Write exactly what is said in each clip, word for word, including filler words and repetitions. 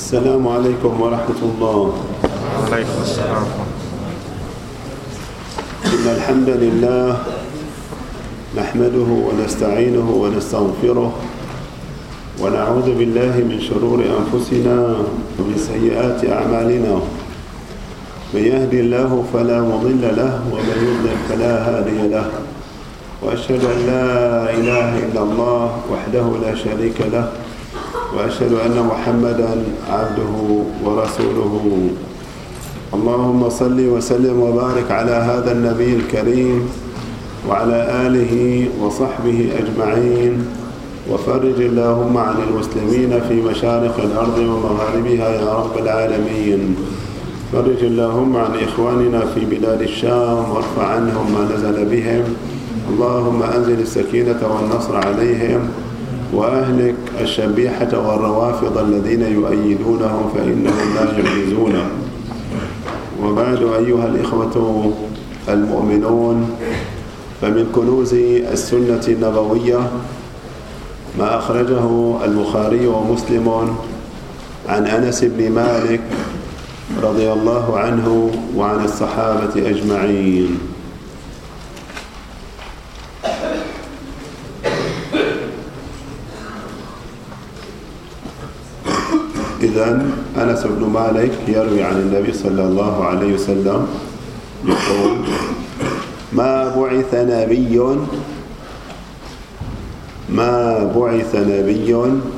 السلام عليكم ورحمة الله. وعليكم السلام. إن الحمد لله نحمده ونستعينه ونستغفره ونعوذ بالله من شرور أنفسنا ومن سيئات أعمالنا. من يهدي الله فلا مضل له ومن يضلل فلا هادي له، وأشهد أن لا إله إلا الله وحده لا شريك له، وأشهد أن محمدًا عبده ورسوله. اللهم صل وسلم وبارك على هذا النبي الكريم وعلى آله وصحبه أجمعين، وفرج اللهم عن المسلمين في مشارق الأرض ومغاربها يا رب العالمين. فرج اللهم عن إخواننا في بلاد الشام وارفع عنهم ما نزل بهم. اللهم أنزل السكينة والنصر عليهم، وأهلك الشبيحة والروافض الذين يؤيدونهم فإنهم لا يعجزون. وبعد أيها الإخوة المؤمنون، فمن كنوز السنة النبوية ما أخرجه البخاري ومسلم عن أنس بن مالك رضي الله عنه وعن الصحابة أجمعين. إذن أنس بن مالك يروي عن النبي صلى الله عليه وسلم يقول: ما بعث نبي ما بعث نبي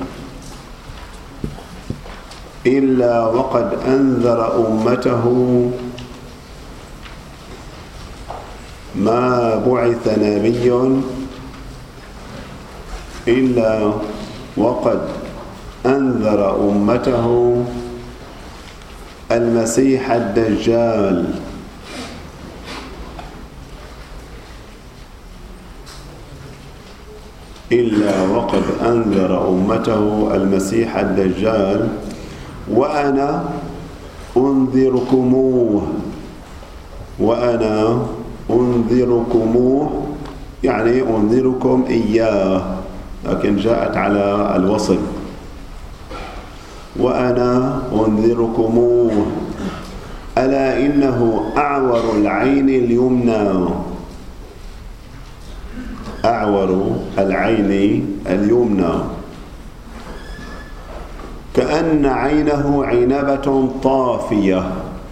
إلا وقد أنذر أمته ما بعث نبي إلا وقد أنذر أمته المسيح الدجال. إلا وقد أنذر أمته المسيح الدجال وأنا أنذركموه. وأنا أنذركموه يعني أنذركم إياه، لكن جاءت على الوصل. وأنا أنذركموه ألا إنه أعور العين اليمنى. أعور العين اليمنى كأن عينه عنبة طافية.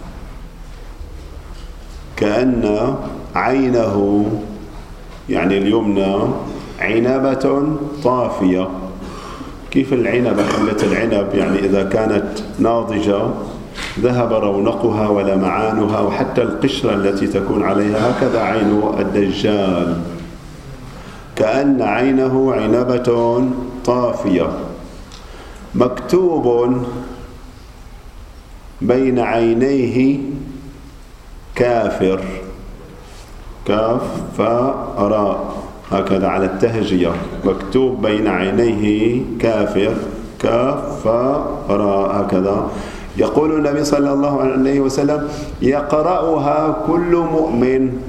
كأن عينه يعني اليمنى عنبة طافية. كيف العنبة حلة العنب؟ يعني إذا كانت ناضجة ذهب رونقها ولمعانها وحتى القشرة التي تكون عليها، هكذا عين الدجال كأن عينه عنبة طافية مكتوب بين عينيه كافر. كاف فاء راء، هكذا على التهجية، مكتوب بين عينيه كافر، كاف فاء راء هكذا. يقول النبي صلى الله عليه وسلم: يقرأها كل مؤمن.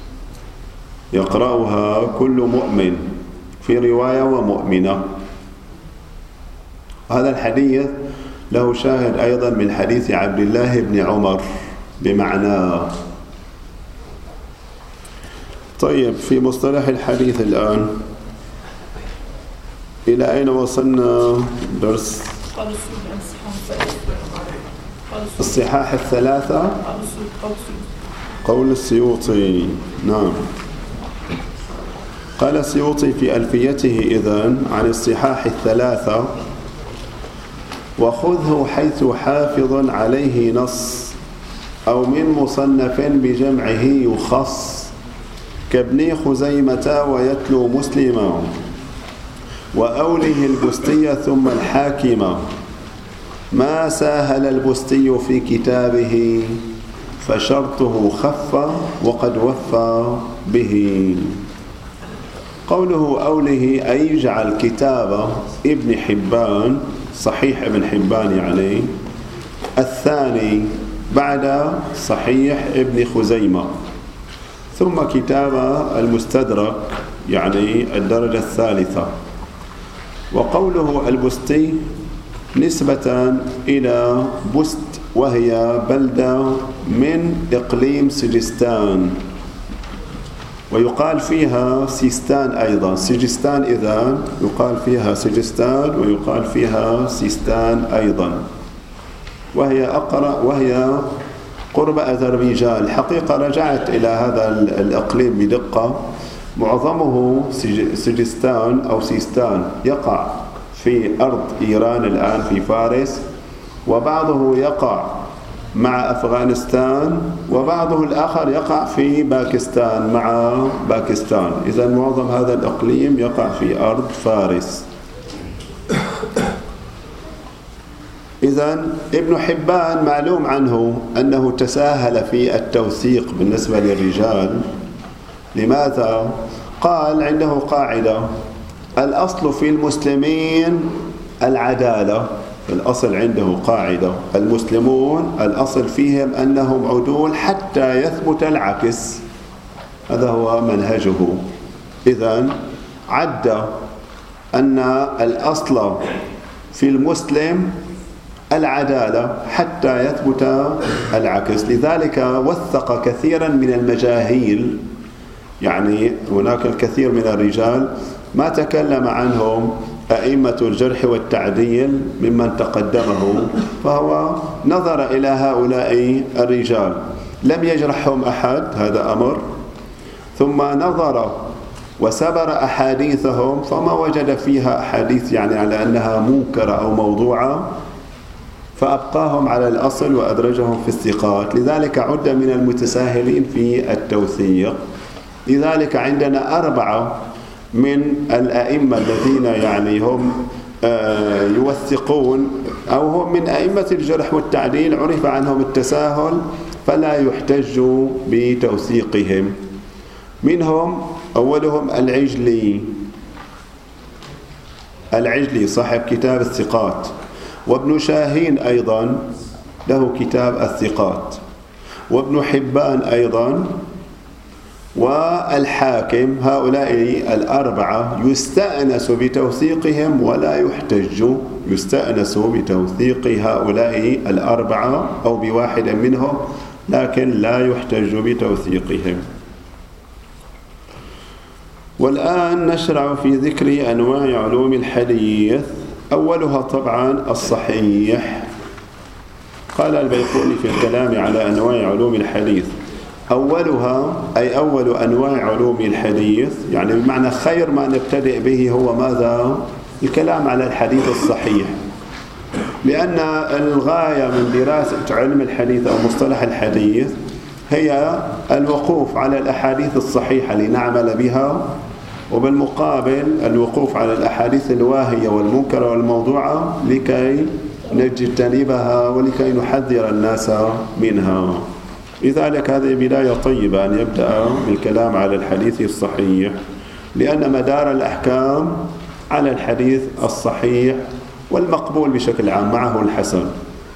يقرأها كل مؤمن، في رواية ومؤمنة. هذا الحديث له شاهد أيضا من حديث عبد الله بن عمر بمعناه. طيب، في مصطلح الحديث الآن إلى أين وصلنا؟ درس الصحاح الثلاثة، قول السيوطي. نعم، قال السيوطي في ألفيته إذن عن الصحاح الثلاثة: وخذه حيث حافظ عليه نص، أو من مصنف بجمعه يخص، كابن خزيمة ويتلو مسلما، وأوله البستي ثم الحاكم، ما ساهل البستي في كتابه، فشرطه خف وقد وفى به. قوله أوله أي يجعل كتاب ابن حبان، صحيح ابن حبان يعني، الثاني بعد صحيح ابن خزيمة، ثم كتاب المستدرك يعني الدرجة الثالثة. وقوله البستي نسبة إلى بست، وهي بلدة من إقليم سجستان، ويقال فيها سيستان أيضا. سجستان إذن يقال فيها سجستان ويقال فيها سيستان أيضا، وهي أقرأ وهي قرب أذربيجان. الحقيقة رجعت إلى هذا الإقليم بدقة، معظمه سجستان أو سيستان يقع في أرض إيران الآن في فارس، وبعضه يقع مع أفغانستان، وبعضه الآخر يقع في باكستان مع باكستان. إذن معظم هذا الإقليم يقع في أرض فارس. إذن ابن حبان معلوم عنه أنه تساهل في التوثيق بالنسبة للرجال. لماذا؟ قال عنده قاعدة: الأصل في المسلمين العدالة. الأصل عنده قاعدة: المسلمون الأصل فيهم أنهم عدول حتى يثبت العكس. هذا هو منهجه. إذن عد أن الأصل في المسلم العدالة حتى يثبت العكس. لذلك وثق كثيرا من المجاهيل، يعني هناك الكثير من الرجال ما تكلم عنهم أئمة الجرح والتعديل ممن تقدمه، فهو نظر إلى هؤلاء الرجال لم يجرحهم أحد، هذا أمر، ثم نظر وسبر أحاديثهم فما وجد فيها أحاديث يعني على أنها منكرة أو موضوعة، فأبقاهم على الأصل وأدرجهم في الثقات. لذلك عد من المتساهلين في التوثيق. لذلك عندنا أربعة من الأئمة الذين يعني هم يوثقون أو هم من أئمة الجرح والتعديل عرف عنهم التساهل فلا يحتج بتوثيقهم. منهم أولهم العجلي العجلي صاحب كتاب الثقات، وابن شاهين أيضا له كتاب الثقات، وابن حبان أيضا، والحاكم. هؤلاء الأربعة يستأنس بتوثيقهم ولا يحتج. يستأنس بتوثيق هؤلاء الأربعة أو بواحد منهم، لكن لا يحتج بتوثيقهم. والآن نشرع في ذكر أنواع علوم الحديث. أولها طبعا الصحيح. قال البيقوني في الكلام على أنواع علوم الحديث: أولها أي أول أنواع علوم الحديث، يعني بمعنى خير ما نبتدئ به هو ماذا؟ الكلام على الحديث الصحيح، لأن الغاية من دراسة علم الحديث أو مصطلح الحديث هي الوقوف على الأحاديث الصحيحة لنعمل بها، وبالمقابل الوقوف على الأحاديث الواهية والمنكرة والموضوعة لكي نجتنبها ولكي نحذر الناس منها. لذلك هذه بداية طيبة أن يبدأ بالكلام على الحديث الصحيح، لأن مدار الأحكام على الحديث الصحيح والمقبول بشكل عام معه الحسن.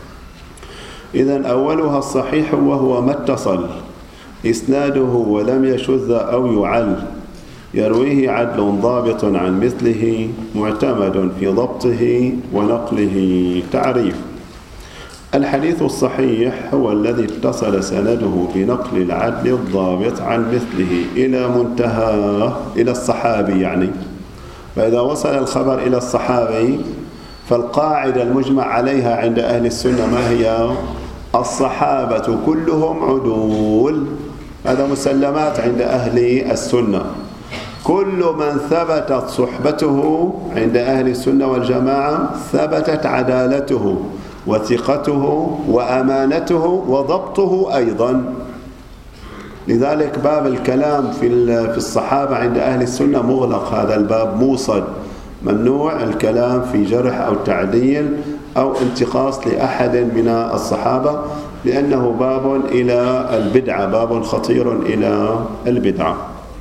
إذن أولها الصحيح، وهو ما اتصل إسناده ولم يشذ أو يعل، يرويه عدل ضابط عن مثله، معتمد في ضبطه ونقله. تعريف: الحديث الصحيح هو الذي اتصل سنده بنقل العدل الضابط عن مثله إلى منتهى، إلى الصحابي يعني. فإذا وصل الخبر إلى الصحابي فالقاعدة المجمع عليها عند أهل السنة ما هي؟ الصحابة كلهم عدول. هذا مسلمات عند أهل السنة. كل من ثبتت صحبته عند أهل السنة والجماعة ثبتت عدالته وثقته وأمانته وضبطه أيضا. لذلك باب الكلام في في الصحابة عند أهل السنة مغلق، هذا الباب موصد، ممنوع الكلام في جرح أو تعديل أو انتقاص لأحد من الصحابة، لأنه باب إلى البدعة، باب خطير إلى البدعة.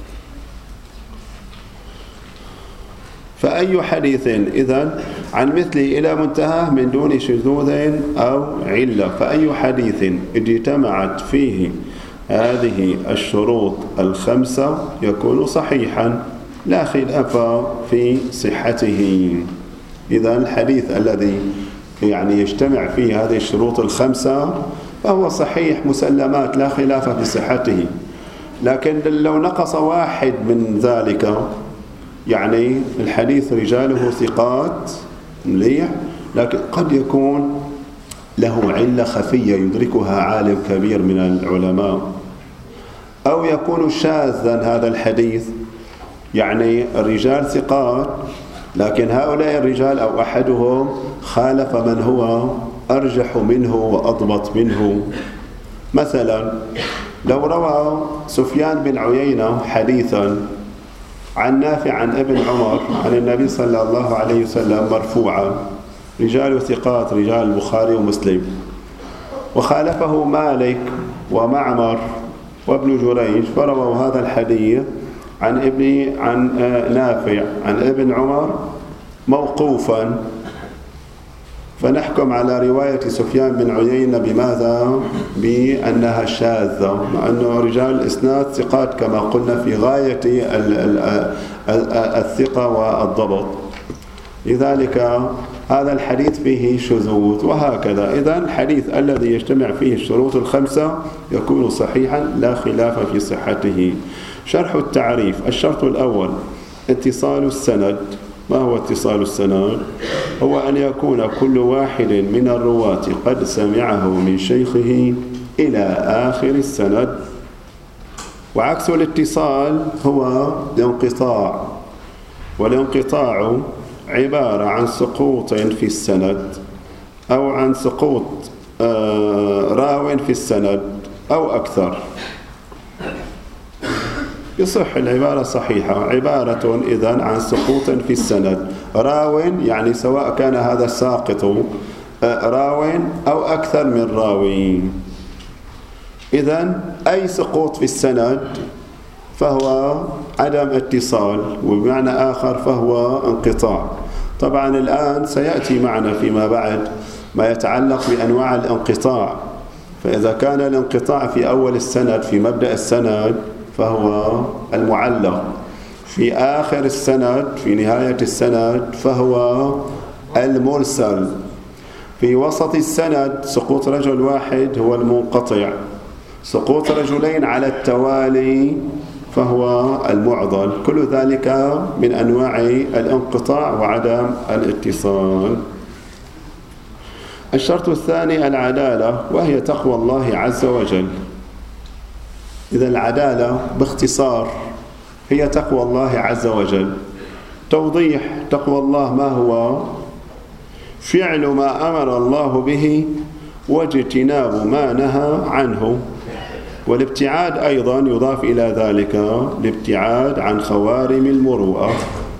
فأي حديث إذن عن مثله إلى منتهى من دون شذوذ أو علة، فأي حديث اجتمعت فيه هذه الشروط الخمسة يكون صحيحا لا خلاف في صحته. إذن الحديث الذي يعني يجتمع فيه هذه الشروط الخمسة فهو صحيح مسلمات لا خلاف في صحته. لكن لو نقص واحد من ذلك، يعني الحديث رجاله ثقات مليح لكن قد يكون له علة خفية يدركها عالم كبير من العلماء، أو يكون شاذا هذا الحديث، يعني الرجال ثقات لكن هؤلاء الرجال أو أحدهم خالف من هو أرجح منه وأضبط منه. مثلا لو روى سفيان بن عيينة حديثا عن نافع عن ابن عمر عن النبي صلى الله عليه وسلم مرفوعا، رجال ثقات رجال البخاري ومسلم، وخالفه مالك ومعمر وابن جريج فرووا هذا الحديث عن ابن عن نافع عن ابن عمر موقوفا، فنحكم على رواية سفيان بن عيينة بماذا؟ بأنها شاذة، مع أنه رجال الإسناد ثقات كما قلنا في غاية الثقة والضبط. لذلك هذا الحديث فيه شذوذ وهكذا. إذن الحديث الذي يجتمع فيه الشروط الخمسة يكون صحيحا لا خلاف في صحته. شرح التعريف. الشرط الأول اتصال السند. ما هو اتصال السند؟ هو أن يكون كل واحد من الرواة قد سمعه من شيخه إلى آخر السند. وعكس الاتصال هو الانقطاع، والانقطاع عبارة عن سقوط في السند أو عن سقوط راو في السند أو أكثر. يصح العبارة صحيحة، عبارة إذن عن سقوط في السند، راو يعني سواء كان هذا الساقط راو أو أكثر من راوي. إذن أي سقوط في السند فهو عدم اتصال، وبمعنى آخر فهو انقطاع. طبعا الآن سيأتي معنا فيما بعد ما يتعلق بأنواع الانقطاع. فإذا كان الانقطاع في أول السند في مبدأ السند فهو المعلق، في آخر السند في نهاية السند فهو المرسل، في وسط السند سقوط رجل واحد هو المنقطع، سقوط رجلين على التوالي فهو المعضل. كل ذلك من أنواع الانقطاع وعدم الاتصال. الشرط الثاني العدالة، وهي تقوى الله عز وجل. إذا العدالة باختصار هي تقوى الله عز وجل. توضيح تقوى الله ما هو؟ فعل ما أمر الله به واجتناب ما نهى عنه، والابتعاد أيضا يضاف إلى ذلك الابتعاد عن خوارم المروءة.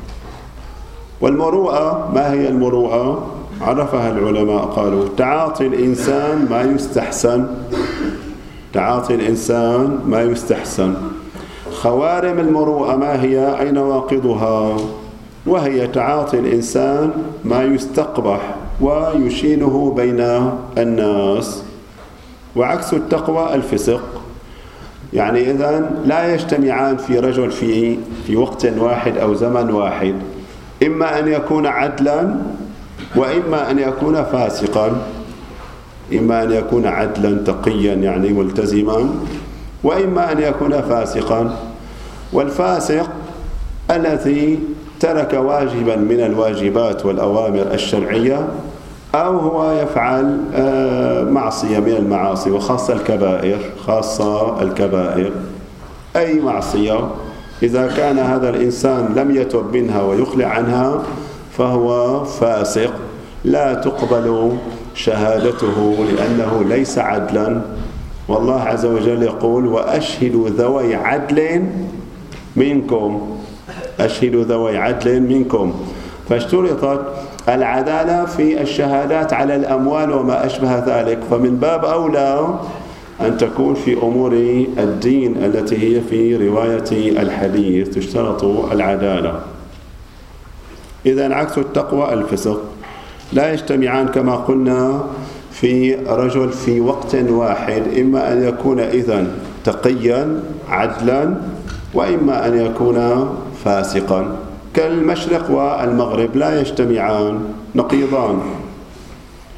والمروءة ما هي المروءة؟ عرفها العلماء قالوا تعاطي الإنسان ما يستحسن، تعاطي الإنسان ما يستحسن. خوارم المروءة ما هي؟ أي نواقضها؟ وهي تعاطي الإنسان ما يستقبح ويشينه بين الناس. وعكس التقوى الفسق. يعني إذن لا يجتمعان في رجل في في وقت واحد أو زمن واحد، إما أن يكون عدلا وإما أن يكون فاسقا، إما أن يكون عدلا تقيا يعني ملتزما، وإما أن يكون فاسقا. والفاسق الذي ترك واجبا من الواجبات والأوامر الشرعية، أو هو يفعل معصية من المعاصي، وخاصة الكبائر، خاصة الكبائر أي معصية إذا كان هذا الإنسان لم يتب منها ويخلع عنها فهو فاسق، لا تقبل شهادته لأنه ليس عدلا. والله عز وجل يقول وأشهدوا ذوي عدل منكم، أشهدوا ذوي عدل منكم. فاشترطت العدالة في الشهادات على الأموال وما أشبه ذلك، فمن باب أولى أن تكون في أمور الدين التي هي في رواية الحديث تشترط العدالة. إذن عكس التقوى الفسق. لا يجتمعان كما قلنا في رجل في وقت واحد، إما أن يكون إذن تقيا عدلا وإما أن يكون فاسقا. كالمشرق والمغرب لا يجتمعان، نقيضان.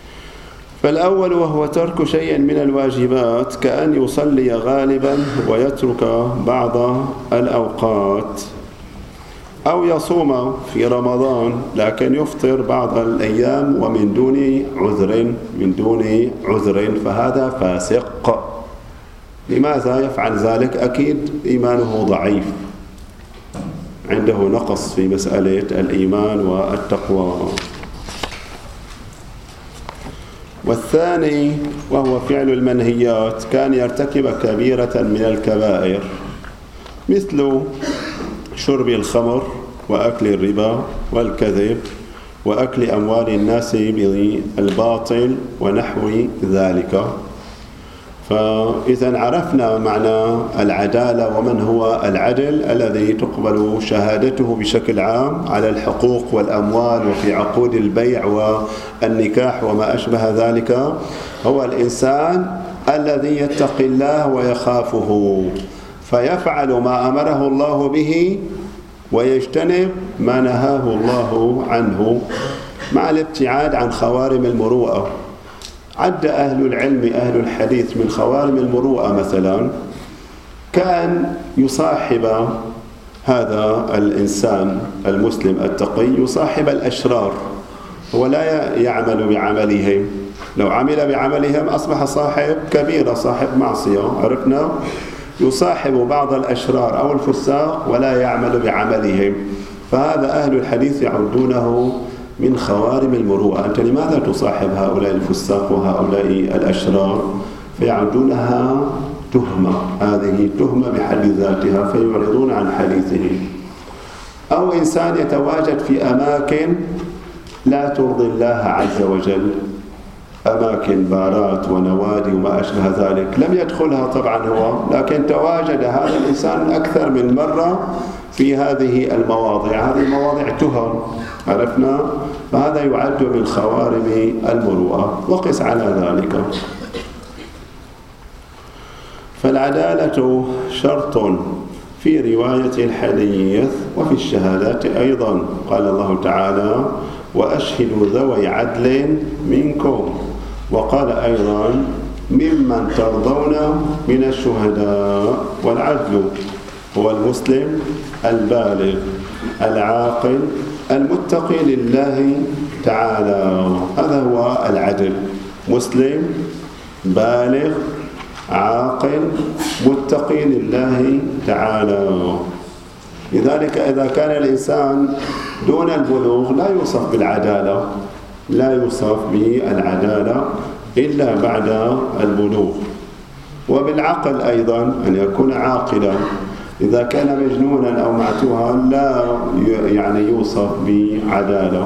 فالأول وهو ترك شيء من الواجبات كأن يصلي غالبا ويترك بعض الأوقات، أو يصوم في رمضان لكن يفطر بعض الأيام ومن دون عذر من دون عذر فهذا فاسق. لماذا يفعل ذلك؟ أكيد إيمانه ضعيف، عنده نقص في مسألة الإيمان والتقوى. والثاني وهو فعل المنهيات كان يرتكب كبيرة من الكبائر مثل شرب الخمر وأكل الربا والكذب وأكل أموال الناس بالباطل ونحو ذلك. فإذا عرفنا معنى العدالة ومن هو العدل الذي تقبل شهادته بشكل عام على الحقوق والأموال وفي عقود البيع والنكاح وما أشبه ذلك، هو الإنسان الذي يتقي الله ويخافه فيفعل ما أمره الله به ويجتنب ما نهاه الله عنه مع الابتعاد عن خوارم المروءة. عد أهل العلم أهل الحديث من خوارم المروءة مثلا كان يصاحب هذا الإنسان المسلم التقي يصاحب الأشرار، هو لا يعمل بعملهم، لو عمل بعملهم أصبح صاحب كبيرة صاحب معصية، عرفنا؟ يصاحب بعض الأشرار أو الفساق ولا يعمل بعملهم، فهذا أهل الحديث يعدونه من خوارم المروءة. أنت لماذا تصاحب هؤلاء الفساق وهؤلاء الأشرار؟ فيعدونها تهمة، هذه تهمة بحد ذاتها فيعرضون عن حديثه. أو إنسان يتواجد في أماكن لا ترضي الله عز وجل، أماكن بارات ونوادي وما أشبه ذلك، لم يدخلها طبعا هو لكن تواجد هذا الإنسان أكثر من مرة في هذه المواضع، هذه المواضع تهم، عرفنا؟ فهذا يعد من خوارم المروءة. وقس على ذلك. فالعدالة شرط في رواية الحديث وفي الشهادات أيضا، قال الله تعالى وأشهدوا ذوي عدل منكم، وقال أيضا ممن ترضون من الشهداء. والعدل هو المسلم البالغ العاقل المتقي لله تعالى، هذا هو العدل، مسلم بالغ عاقل متقي لله تعالى. لذلك إذا كان الإنسان دون البلوغ لا يوصف بالعدالة، لا يوصف بالعدالة إلا بعد البلوغ. وبالعقل أيضا أن يكون عاقلا، إذا كان مجنونا أو معتوها لا يعني يوصف بعدالة.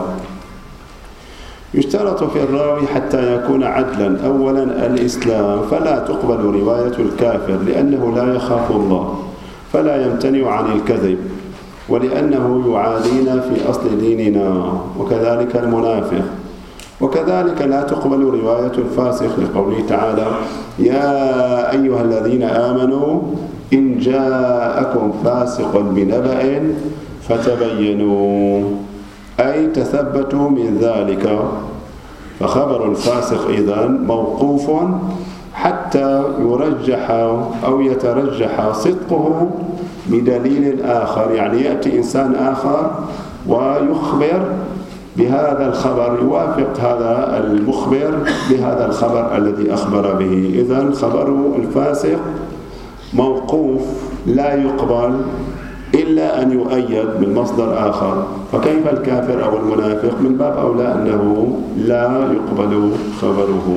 يشترط في الراوي حتى يكون عدلا أولا الإسلام، فلا تقبل رواية الكافر لأنه لا يخاف الله فلا يمتنع عن الكذب، ولأنه يعادينا في أصل ديننا، وكذلك المنافق. وكذلك لا تقبل رواية الفاسق لقوله تعالى يا أيها الذين آمنوا إن جاءكم فاسق بنبأ فتبينوا، أي تثبتوا من ذلك. فخبر الفاسق إذن موقوف حتى يرجح أو يترجح صدقه بدليل آخر، يعني يأتي إنسان آخر ويخبر بهذا الخبر يوافق هذا المخبر بهذا الخبر الذي أخبر به. إذن خبر الفاسق موقوف لا يقبل إلا أن يؤيد من مصدر آخر، فكيف الكافر أو المنافق؟ من باب أولى أنه لا يقبل خبره.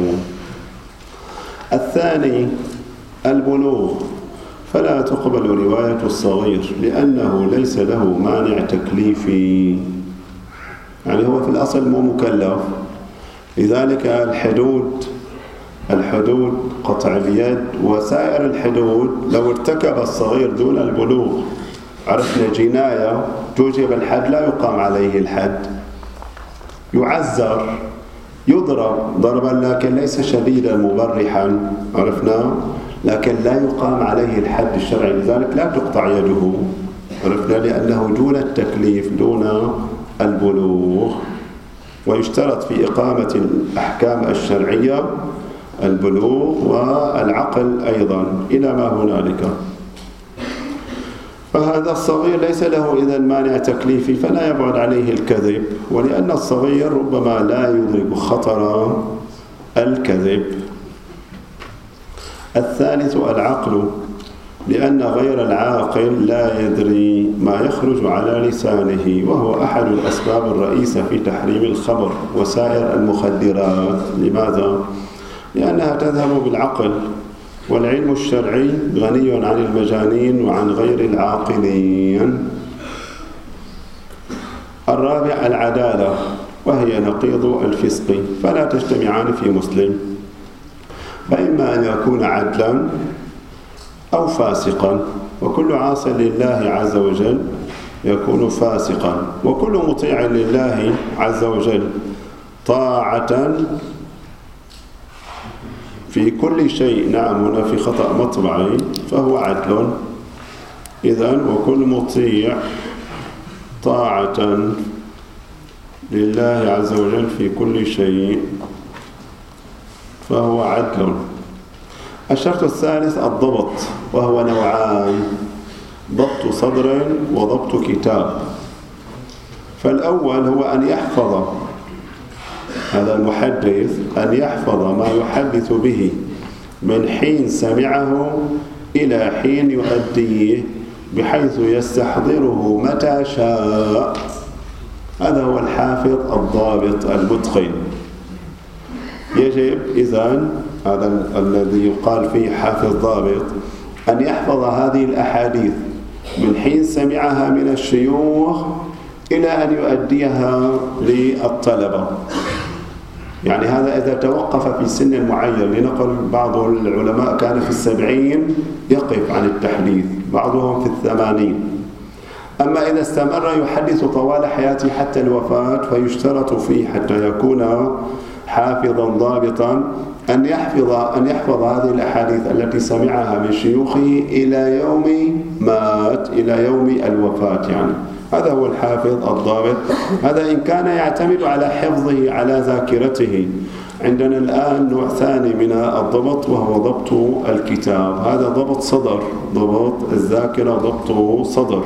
الثاني البلوغ، فلا تقبل رواية الصغير لأنه ليس له مانع تكليفي، يعني هو في الأصل مو مكلف. لذلك الحدود الحدود قطع اليد وسائر الحدود لو ارتكب الصغير دون البلوغ عرفنا جناية توجب الحد لا يقام عليه الحد، يعزر يضرب ضربا لكن ليس شديدا مبرحا، عرفنا، لكن لا يقام عليه الحد الشرعي، لذلك لا تقطع يده، عرفنا، لأنه دون التكليف دون البلوغ. ويشترط في إقامة الأحكام الشرعية البلوغ والعقل أيضا إلى ما هنالك. فهذا الصغير ليس له إذن مانع تكليفي، فلا يبعد عليه الكذب، ولأن الصغير ربما لا يدرك خطر الكذب. الثالث العقل، لأن غير العاقل لا يدري ما يخرج على لسانه، وهو أحد الأسباب الرئيسة في تحريم الخمر وسائر المخدرات. لماذا؟ لأنها تذهب بالعقل، والعلم الشرعي غني عن المجانين وعن غير العاقلين. الرابع العدالة، وهي نقيض الفسق، فلا تجتمعان في مسلم، فإما أن يكون عدلا أو فاسقا، وكل عاص لله عز وجل يكون فاسقا، وكل مطيع لله عز وجل طاعة في كل شيء. نعم، هنا في خطأ مطبعي، فهو عدل. إذن وكل مطيع طاعة لله عز وجل في كل شيء فهو عدل. الشرط الثالث الضبط، وهو نوعان: ضبط صدر وضبط كتاب. فالأول هو أن يحفظ هذا المحدث أن يحفظ ما يحدث به من حين سمعه إلى حين يؤديه، بحيث يستحضره متى شاء. هذا هو الحافظ الضابط المتقن. يجب إذن هذا الذي يقال فيه حافظ ضابط أن يحفظ هذه الأحاديث من حين سمعها من الشيوخ إلى أن يؤديها للطلبة. يعني هذا إذا توقف في سن معين، لنقل بعض العلماء كان في السبعين يقف عن التحديث، بعضهم في الثمانين. أما إذا استمر يحدث طوال حياته حتى الوفاة، فيشترط فيه حتى يكون حافظا ضابطا أن يحفظ أن يحفظ هذه الأحاديث التي سمعها من شيوخه إلى يوم مات، إلى يوم الوفاة. يعني هذا هو الحافظ الضابط. هذا إن كان يعتمد على حفظه على ذاكرته. عندنا الآن نوع ثاني من الضبط، وهو ضبط الكتاب. هذا ضبط صدر، ضبط الذاكرة، ضبط صدر.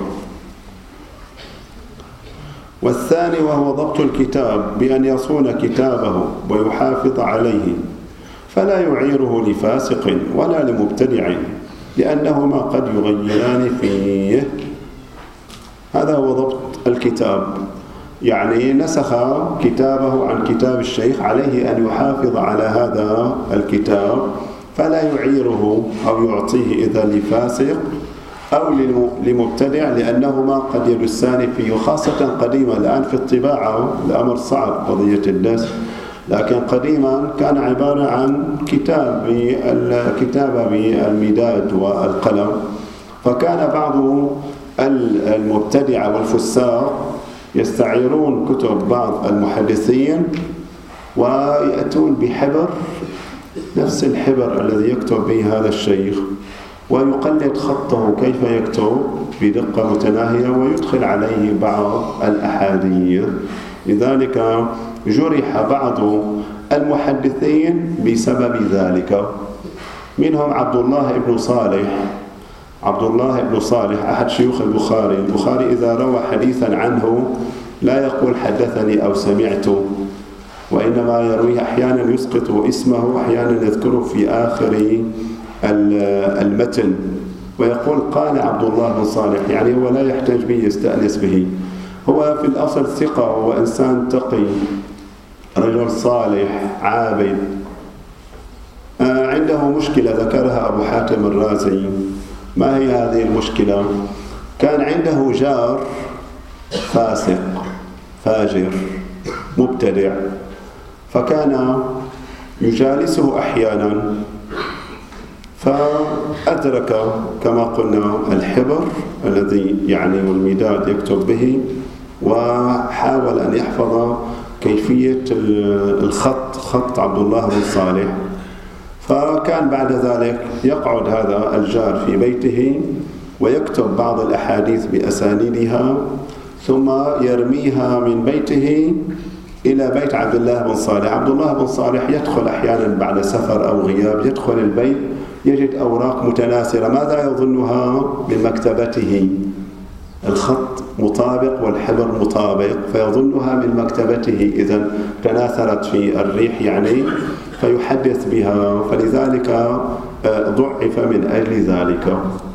والثاني وهو ضبط الكتاب، بأن يصون كتابه ويحافظ عليه، فلا يعيره لفاسق ولا لمبتدع، لأنهما قد يغيران فيه. هذا هو ضبط الكتاب، يعني نسخ كتابه عن كتاب الشيخ، عليه أن يحافظ على هذا الكتاب، فلا يعيره أو يعطيه إذا لفاسق أو لمبتدع، لأنهما قد يدسان فيه. خاصة قديما، الآن في الطباعة الأمر صعب قضية الدس، لكن قديما كان عبارة عن كتاب الكتابة بالمداد والقلم. فكان بعض المبتدعة والفساق يستعيرون كتب بعض المحدثين ويأتون بحبر نفس الحبر الذي يكتب به هذا الشيخ، ويقلد خطه كيف يكتب بدقة متناهية، ويدخل عليه بعض الأحاديث. لذلك جرح بعض المحدثين بسبب ذلك. منهم عبد الله بن صالح. عبد الله بن صالح أحد شيوخ البخاري. البخاري إذا روى حديثا عنه لا يقول حدثني أو سمعت، وإنما يرويه أحيانا يسقط اسمه، أحيانا يذكره في آخر المتن ويقول قال عبد الله بن صالح، يعني هو لا يحتاج به يستأنس به. هو في الأصل ثقة وإنسان تقي، رجل صالح عابد. عنده مشكلة ذكرها أبو حاتم الرازي. ما هي هذه المشكلة؟ كان عنده جار فاسق فاجر مبتدع، فكان يجالسه أحيانا، فأدرك كما قلنا الحبر الذي يعني والمداد يكتب به، وحاول أن يحفظ كيفية الخط، خط عبد الله بن صالح. فكان بعد ذلك يقعد هذا الجار في بيته ويكتب بعض الأحاديث بأسانيدها، ثم يرميها من بيته إلى بيت عبد الله بن صالح. عبد الله بن صالح يدخل أحيانا بعد سفر أو غياب، يدخل البيت يجد أوراق متناثرة، ماذا يظنها؟ من مكتبته، الخط مطابق والحبر مطابق، فيظنها من مكتبته، إذن تناثرت في الريح يعني، فيحدث بها، فلذلك ضعف من أجل ذلك.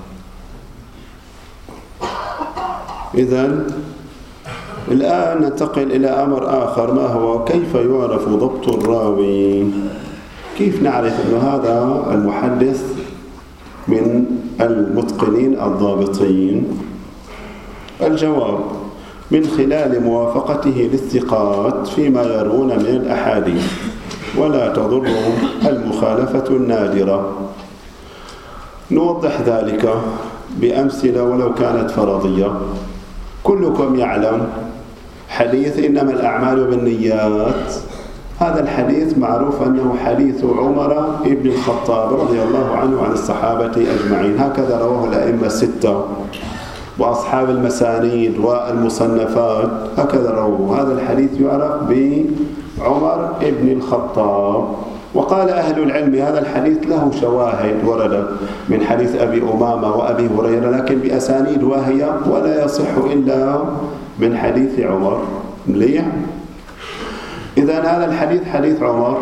إذن الآن ننتقل إلى أمر آخر، ما هو كيف يعرف ضبط الراوي؟ كيف نعرف أن هذا المحدث من المتقنين الضابطين؟ الجواب: من خلال موافقته للثقات فيما يروون من الأحاديث، ولا تضر المخالفة النادرة. نوضح ذلك بأمثلة ولو كانت فرضية. كلكم يعلم حديث إنما الأعمال بالنيات، هذا الحديث معروف أنه حديث عمر بن الخطاب رضي الله عنه عن الصحابة أجمعين، هكذا رواه الأئمة الستة وأصحاب المسانيد والمصنفات، هكذا رواه. هذا الحديث يعرف بعمر بن الخطاب. وقال أهل العلم هذا الحديث له شواهد وردت من حديث أبي أمامة وأبي هريرة، لكن بأسانيد واهية، ولا يصح إلا من حديث عمر. مليح؟ إذن هذا الحديث حديث عمر.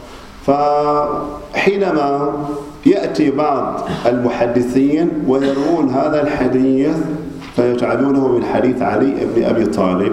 فحينما يأتي بعض المحدثين ويروون هذا الحديث فيجعلونه من حديث علي بن أبي طالب،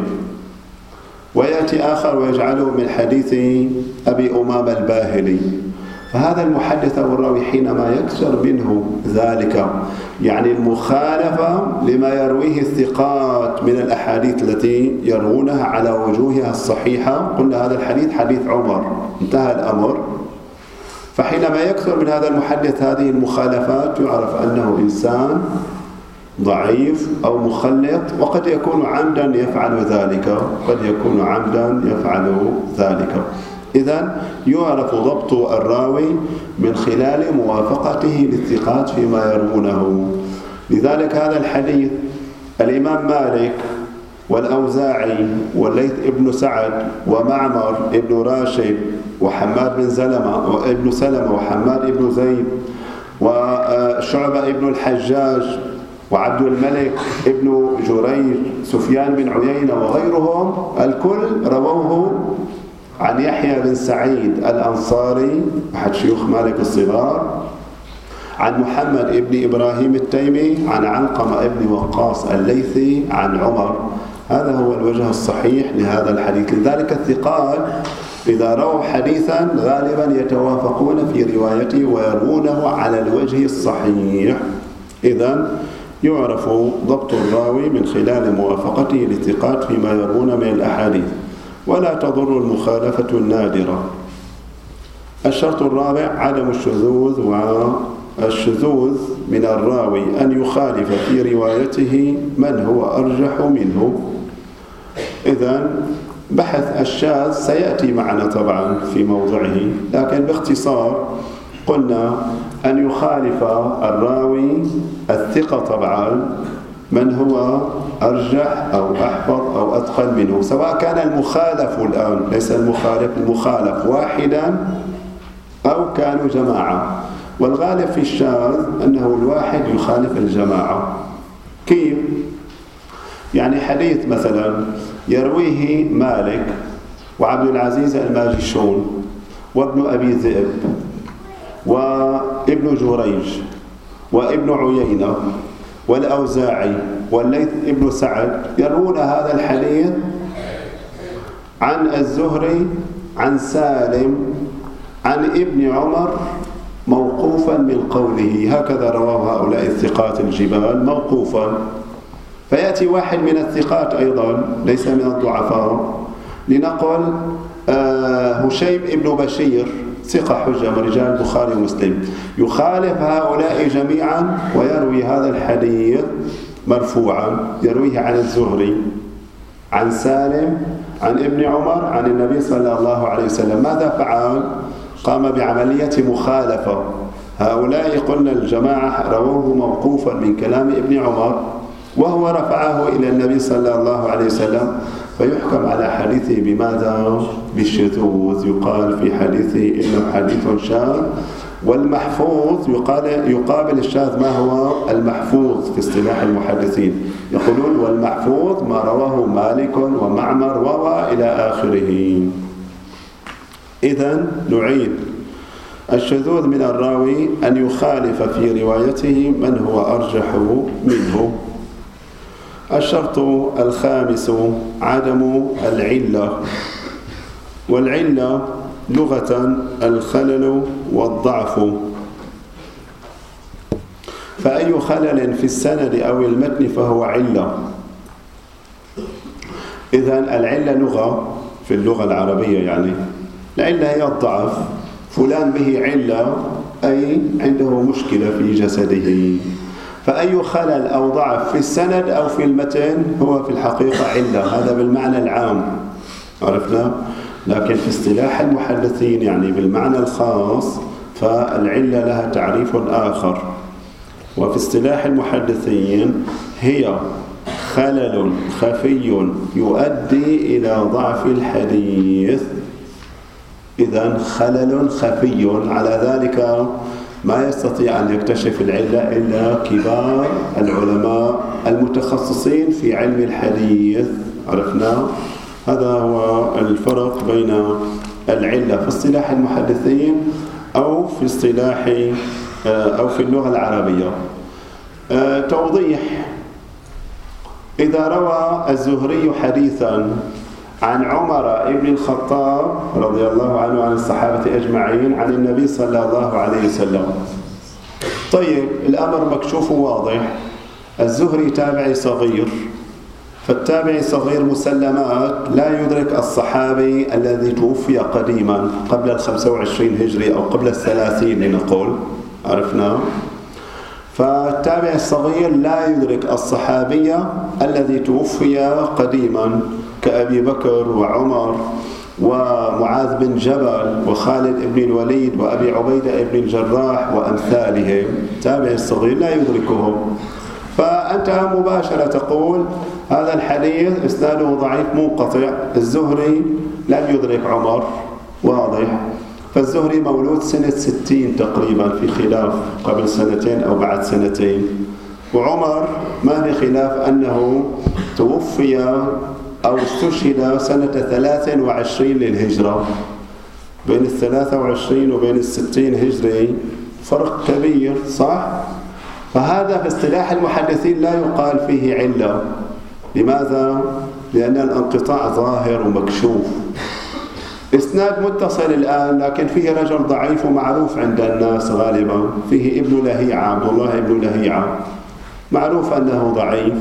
ويأتي آخر ويجعله من حديث أبي أمامة الباهلي، فهذا المحدث أو الراوي حينما يكثر منه ذلك، يعني المخالفة لما يرويه الثقات من الأحاديث التي يروونها على وجوهها الصحيحة، قلنا هذا الحديث حديث عمر، انتهى الأمر. فحينما يكثر من هذا المحدث هذه المخالفات يعرف أنه إنسان ضعيف أو مخلط، وقد يكون عمدا يفعل ذلك، قد يكون عمدا يفعل ذلك. إذن يعرف ضبط الراوي من خلال موافقته للثقات فيما يروونه. لذلك هذا الحديث الإمام مالك والأوزاعي والليث ابن سعد ومعمر ابن راشد وحماد بن سلمة وابن سلمة وحماد ابن زيد وشعبة ابن الحجاج وعبد الملك ابن جريج سفيان بن عيينة وغيرهم الكل رووه عن يحيى بن سعيد الأنصاري أحد شيوخ مالك الصغار، عن محمد ابن إبراهيم التيمي، عن علقمة ابن وقاص الليثي، عن عمر. هذا هو الوجه الصحيح لهذا الحديث. لذلك الثقات إذا رووا حديثا غالبا يتوافقون في روايته ويروونه على الوجه الصحيح. إذن يعرف ضبط الراوي من خلال موافقته للثقات فيما يروون من الأحاديث، ولا تضر المخالفة النادرة. الشرط الرابع عدم الشذوذ، والشذوذ من الراوي أن يخالف في روايته من هو أرجح منه. إذن بحث الشاذ سيأتي معنا طبعا في موضعه، لكن باختصار قلنا أن يخالف الراوي الثقة طبعا من هو أرجح أو أحفظ أو أتقن منه، سواء كان المخالف الآن ليس المخالف المخالف واحدا أو كانوا جماعة. والغالب في الشاذ أنه الواحد يخالف الجماعة. كيف؟ يعني حديث مثلا يرويه مالك وعبد العزيز الماجشون وابن أبي ذئب وابن جريج وابن عيينة والأوزاعي والليث ابن سعد، يروون هذا الحديث عن الزهري عن سالم عن ابن عمر موقوفا من قوله، هكذا رواه هؤلاء الثقات الجبال موقوفا. فيأتي واحد من الثقات أيضا ليس من الضعفاء، لنقل آه هشيم ابن بشير ثقة حجة من رجال البخاري ومسلم، يخالف هؤلاء جميعا ويروي هذا الحديث مرفوعا، يرويه عن الزهري عن سالم عن ابن عمر عن النبي صلى الله عليه وسلم. ماذا فعل؟ قام بعملية مخالفة. هؤلاء قلنا الجماعة رووه موقوفا من كلام ابن عمر، وهو رفعه إلى النبي صلى الله عليه وسلم، فيحكم على حديثه بماذا؟ بالشذوذ. يقال في حديثه إنه حديث شاذ. والمحفوظ يقال يقابل الشاذ ما هو المحفوظ في اصطلاح المحدثين، يقولون والمحفوظ ما رواه مالك ومعمر وإلى آخره. إذن نعيد: الشذوذ من الراوي أن يخالف في روايته من هو أرجح منه. الشرط الخامس عدم العلة، والعلة لغة الخلل والضعف، فأي خلل في السند أو المتن فهو علة. إذن العلة لغة في اللغة العربية، يعني العلة هي الضعف، فلان به علة أي عنده مشكلة في جسده. فأي خلل أو ضعف في السند أو في المتن هو في الحقيقة علة، هذا بالمعنى العام عرفنا. لكن في اصطلاح المحدثين يعني بالمعنى الخاص فالعلة لها تعريف آخر. وفي اصطلاح المحدثين هي خلل خفي يؤدي إلى ضعف الحديث. إذن خلل خفي، على ذلك ما يستطيع أن يكتشف العلة إلا كبار العلماء المتخصصين في علم الحديث. عرفنا؟ هذا هو الفرق بين العلة في اصطلاح المحدثين أو في اصطلاح أو في اللغة العربية. توضيح: إذا روى الزهري حديثا عن عمر بن الخطاب رضي الله عنه عن الصحابة أجمعين عن النبي صلى الله عليه وسلم، طيب الأمر مكشوف واضح، الزهري تابعي صغير، فالتابعي صغير مسلمات لا يدرك الصحابي الذي توفي قديما قبل الخمسة وعشرين هجري أو قبل الثلاثين لنقول، عرفنا؟ فالتابع الصغير لا يدرك الصحابي الذي توفي قديما كأبي بكر وعمر ومعاذ بن جبل وخالد بن الوليد وأبي عبيدة بن الجراح وأمثالهم. التابع الصغير لا يدركهم، فأنت مباشرة تقول هذا الحديث إسناده ضعيف منقطع، الزهري لم يدرك عمر، واضح. فالزهري مولود سنة ستين تقريبا، في خلاف قبل سنتين أو بعد سنتين. وعمر ما في خلاف أنه توفي أو استشهد سنة ثلاث وعشرين للهجرة. بين الثلاثة وعشرين وبين الستين هجري فرق كبير، صح؟ فهذا في اصطلاح المحدثين لا يقال فيه علة. لماذا؟ لأن الانقطاع ظاهر ومكشوف. إسناد متصل الآن لكن فيه رجل ضعيف ومعروف عند الناس غالبا، فيه ابن لهيعة، عبد الله ابن لهيعة، معروف أنه ضعيف.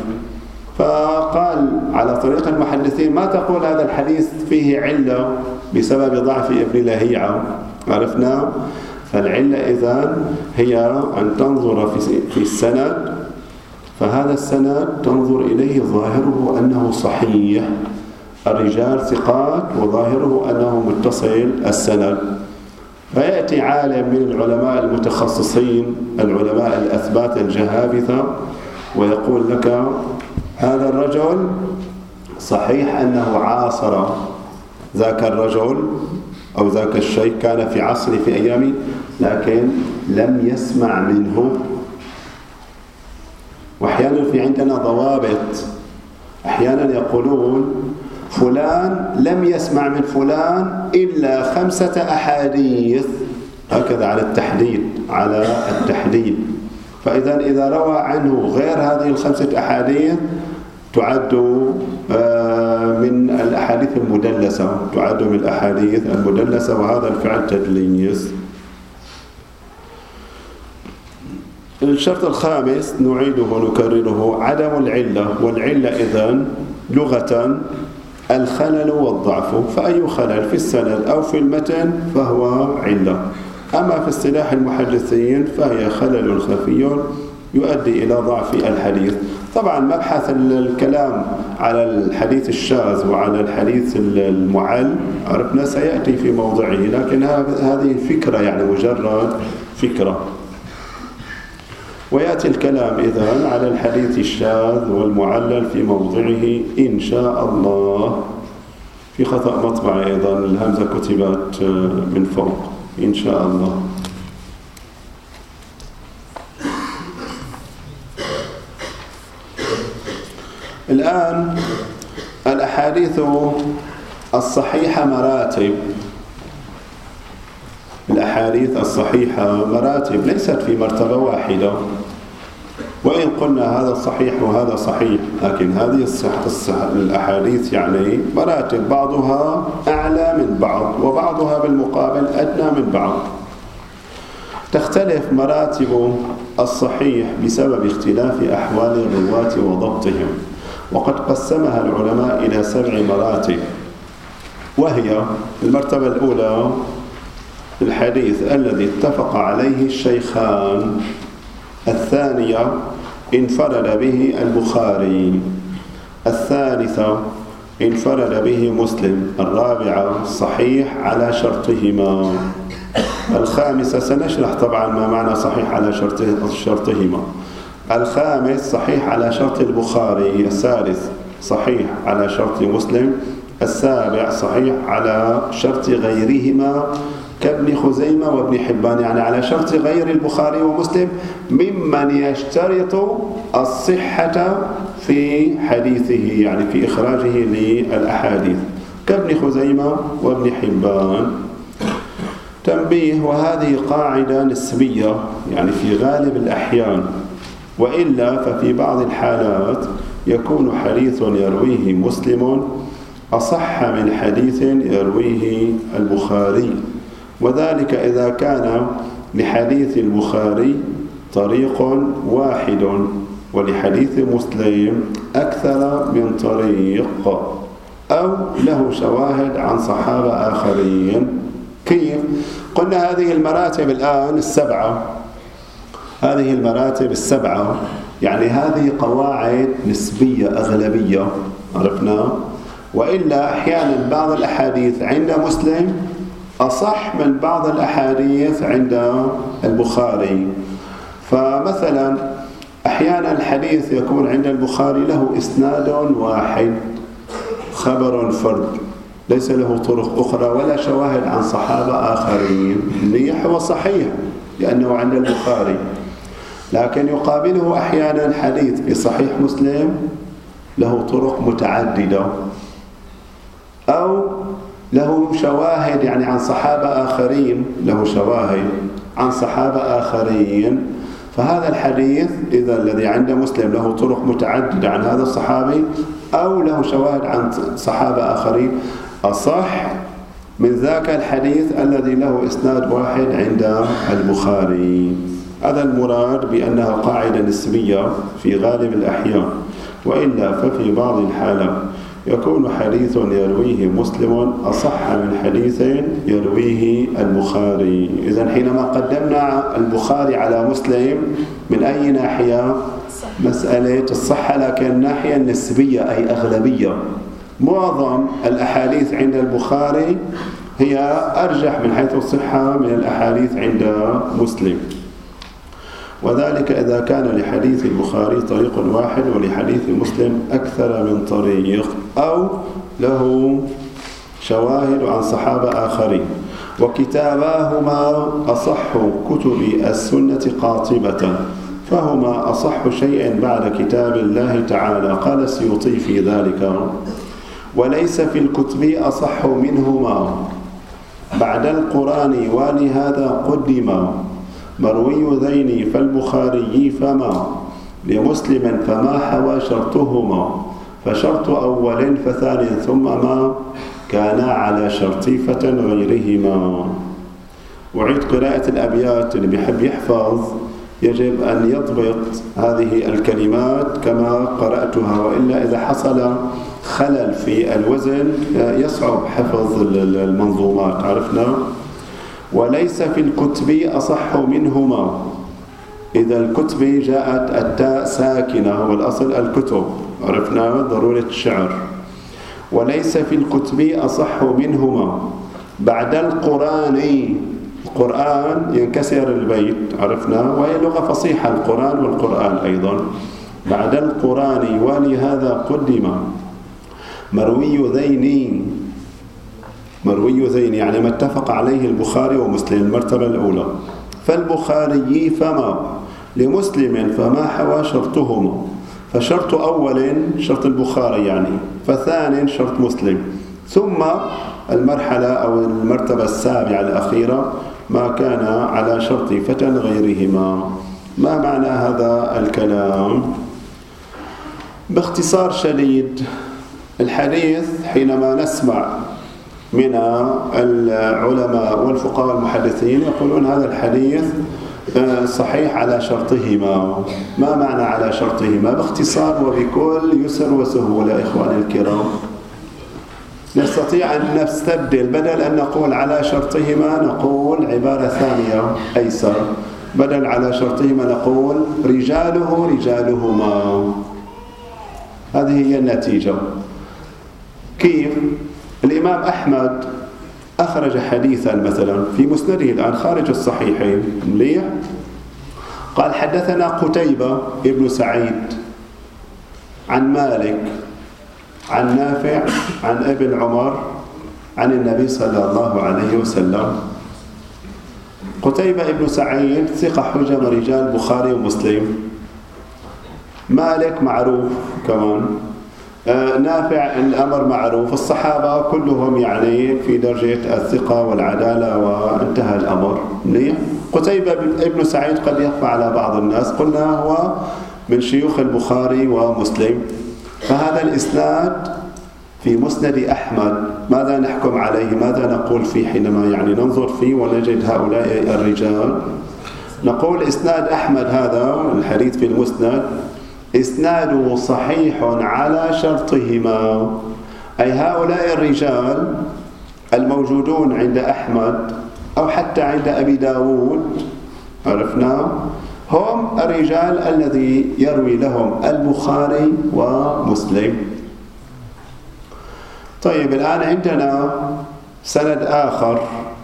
فقال على طريق المحدثين ما تقول هذا الحديث فيه علة بسبب ضعف ابن لهيعة، عرفنا؟ فالعلة إذن هي أن تنظر في السند، فهذا السند تنظر إليه ظاهره أنه صحيح، الرجال ثقات وظاهره أنه متصل السند. فيأتي عالم من العلماء المتخصصين العلماء الأثبات الجهابذة ويقول لك هذا الرجل صحيح أنه عاصر ذاك الرجل أو ذاك الشيء، كان في عصره في أيامه، لكن لم يسمع منه. وأحيانا في عندنا ضوابط، أحيانا يقولون فلان لم يسمع من فلان إلا خمسة أحاديث، هكذا على التحديد على التحديد. فإذا إذا روى عنه غير هذه الخمسة أحاديث تعد من الأحاديث المدلسة، تعد من الأحاديث المدلسة، وهذا الفعل تدليس. الشرط الخامس نعيده ونكرره عدم العلة، والعلة إذن لغة الخلل والضعف، فأي خلل في السند أو في المتن فهو علة. أما في اصطلاح المحدثين فهي خلل خفي يؤدي إلى ضعف الحديث. طبعا مبحث الكلام على الحديث الشاذ وعلى الحديث المعل عرفنا سيأتي في موضعه، لكن هذه فكرة يعني مجرد فكرة. ويأتي الكلام إذن على الحديث الشاذ والمعلل في موضعه إن شاء الله. في خطأ مطبع أيضا، الهمزة كتبت من فوق إن شاء الله. الآن الأحاديث الصحيحة مراتب. الأحاديث الصحيحة مراتب، ليست في مرتبة واحدة. وإن قلنا هذا صحيح وهذا صحيح، لكن هذه الصح الصح الأحاديث يعني مراتب، بعضها أعلى من بعض وبعضها بالمقابل أدنى من بعض. تختلف مراتب الصحيح بسبب اختلاف أحوال الرواة وضبطهم، وقد قسمها العلماء إلى سبع مراتب، وهي: المرتبة الأولى الحديث الذي اتفق عليه الشيخان، الثانية انفرد به البخاري، الثالثة انفرد به مسلم، الرابعة صحيح على شرطهما، الخامسة سنشرح طبعا ما معنى صحيح على شرطهما، الخامس صحيح على شرط البخاري، السادس صحيح على شرط مسلم، السابع صحيح على شرط غيرهما كابن خزيمة وابن حبان، يعني على شرط غير البخاري ومسلم ممن يشترط الصحة في حديثه، يعني في إخراجه للأحاديث، كابن خزيمة وابن حبان. تنبيه: وهذه قاعدة نسبية، يعني في غالب الأحيان، وإلا ففي بعض الحالات يكون حديث يرويه مسلم أصح من حديث يرويه البخاري، وذلك إذا كان لحديث البخاري طريق واحد ولحديث مسلم أكثر من طريق، أو له شواهد عن صحابة آخرين. كيف؟ قلنا هذه المراتب الآن السبعة، هذه المراتب السبعة يعني هذه قواعد نسبية أغلبية، عرفنا؟ وإلا أحيانا بعض الأحاديث عند مسلم أصح من بعض الأحاديث عند البخاري. فمثلا أحيانا الحديث يكون عند البخاري له إسناد واحد، خبر فرد، ليس له طرق أخرى ولا شواهد عن صحابة آخرين، منيح وصحيح لأنه عند البخاري. لكن يقابله أحيانا حديث في صحيح مسلم له طرق متعددة، أو له شواهد يعني عن صحابة آخرين، له شواهد عن صحابة آخرين، فهذا الحديث إذا الذي عند مسلم له طرق متعددة عن هذا الصحابي أو له شواهد عن صحابة آخرين أصح من ذاك الحديث الذي له إسناد واحد عند البخاري. هذا المراد بأنها قاعدة نسبية في غالب الأحيان، وإلا ففي بعض الحالات يكون حديث يرويه مسلم أصح من حديث يرويه البخاري. إذن حينما قدمنا البخاري على مسلم من أي ناحية؟ مسألة الصحة، لكن الناحية النسبية أي أغلبية. معظم الأحاديث عند البخاري هي أرجح من حيث الصحة من الأحاديث عند مسلم، وذلك إذا كان لحديث البخاري طريق واحد ولحديث مسلم أكثر من طريق، أو له شواهد عن صحابة آخرين، وكتاباهما أصح كتب السنة قاطبة، فهما أصح شيء بعد كتاب الله تعالى. قال السيوطي في ذلك: وليس في الكتب أصح منهما، بعد القرآن ولهذا قدما، مروي ذين فالبخاري فما، لمسلم فما حوى شرطهما، فشرط أول فثان ثم ما، كانا على شرطيفة غيرهما. وعيد قراءة الأبيات، اللي بيحب يحفظ يجب أن يضبط هذه الكلمات كما قرأتها، وإلا إذا حصل خلل في الوزن يصعب حفظ المنظومات. عرفنا؟ وليس في الكتب أصح منهما، إذا الكتب جاءت التاء ساكنة والأصل الكتب، عرفنا ضرورة الشعر. وليس في الكتب أصح منهما، بعد القرآن القرآن ينكسر البيت عرفنا، وهي لغة فصيحة القرآن، والقرآن أيضا. بعد القرآن ولهذا قدم مروي ذين، مروي ذين يعني ما اتفق عليه البخاري ومسلم، المرتبة الأولى. فالبخاري فما، لمسلم فما حوى شرطهما، فشرط أول شرط البخاري يعني، فثان شرط مسلم، ثم المرحلة أو المرتبة السابعة الأخيرة ما كان على شرط فتى غيرهما. ما معنى هذا الكلام؟ باختصار شديد، الحديث حينما نسمع من العلماء والفقهاء والمحدثين يقولون هذا الحديث صحيح على شرطهما. ما معنى على شرطهما؟ باختصار وبكل يسر وسهولة إخواني الكرام، نستطيع أن نستبدل، بدل أن نقول على شرطهما نقول عبارة ثانية أيسر، بدل على شرطهما نقول رجاله رجالهما. هذه هي النتيجة. كيف؟ الإمام أحمد أخرج حديثا مثلا في مسنده الآن خارج الصحيحين مليح، قال حدثنا قتيبة ابن سعيد عن مالك عن نافع عن ابن عمر عن النبي صلى الله عليه وسلم. قتيبة ابن سعيد ثقة حجة من رجال البخاري ومسلم. مالك معروف كمان. آه نافع الأمر معروف. الصحابة كلهم يعني في درجة الثقة والعدالة وانتهى الأمر. ليه؟ قتيبة ابن سعيد قد يخفى على بعض الناس، قلنا هو من شيوخ البخاري ومسلم. فهذا الإسناد في مسند أحمد ماذا نحكم عليه؟ ماذا نقول فيه حينما يعني ننظر فيه ونجد هؤلاء الرجال؟ نقول إسناد أحمد هذا الحديث في المسند إسناده صحيح على شرطهما، أي هؤلاء الرجال الموجودون عند أحمد أو حتى عند أبي داود عرفنا هم الرجال الذي يروي لهم البخاري ومسلم. طيب الآن عندنا سند آخر،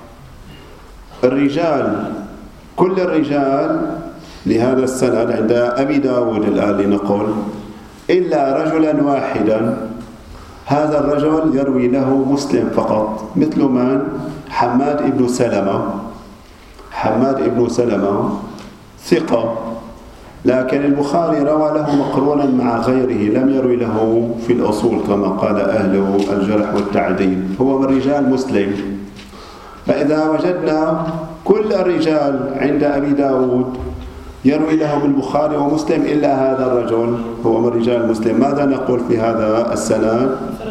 الرجال كل الرجال لهذا السند عند أبي داود الآن لنقول إلا رجلا واحدا، هذا الرجل يروي له مسلم فقط، مثل من؟ حماد ابن سلمة. حماد ابن سلمة ثقة، لكن البخاري روى له مقرونا مع غيره، لم يروي له في الأصول كما قال أهل الجرح والتعديل، هو من رجال مسلم. فإذا وجدنا كل الرجال عند أبي داود يروي لهم البخاري ومسلم إلا هذا الرجل هو من رجال مسلم، ماذا نقول في هذا السند؟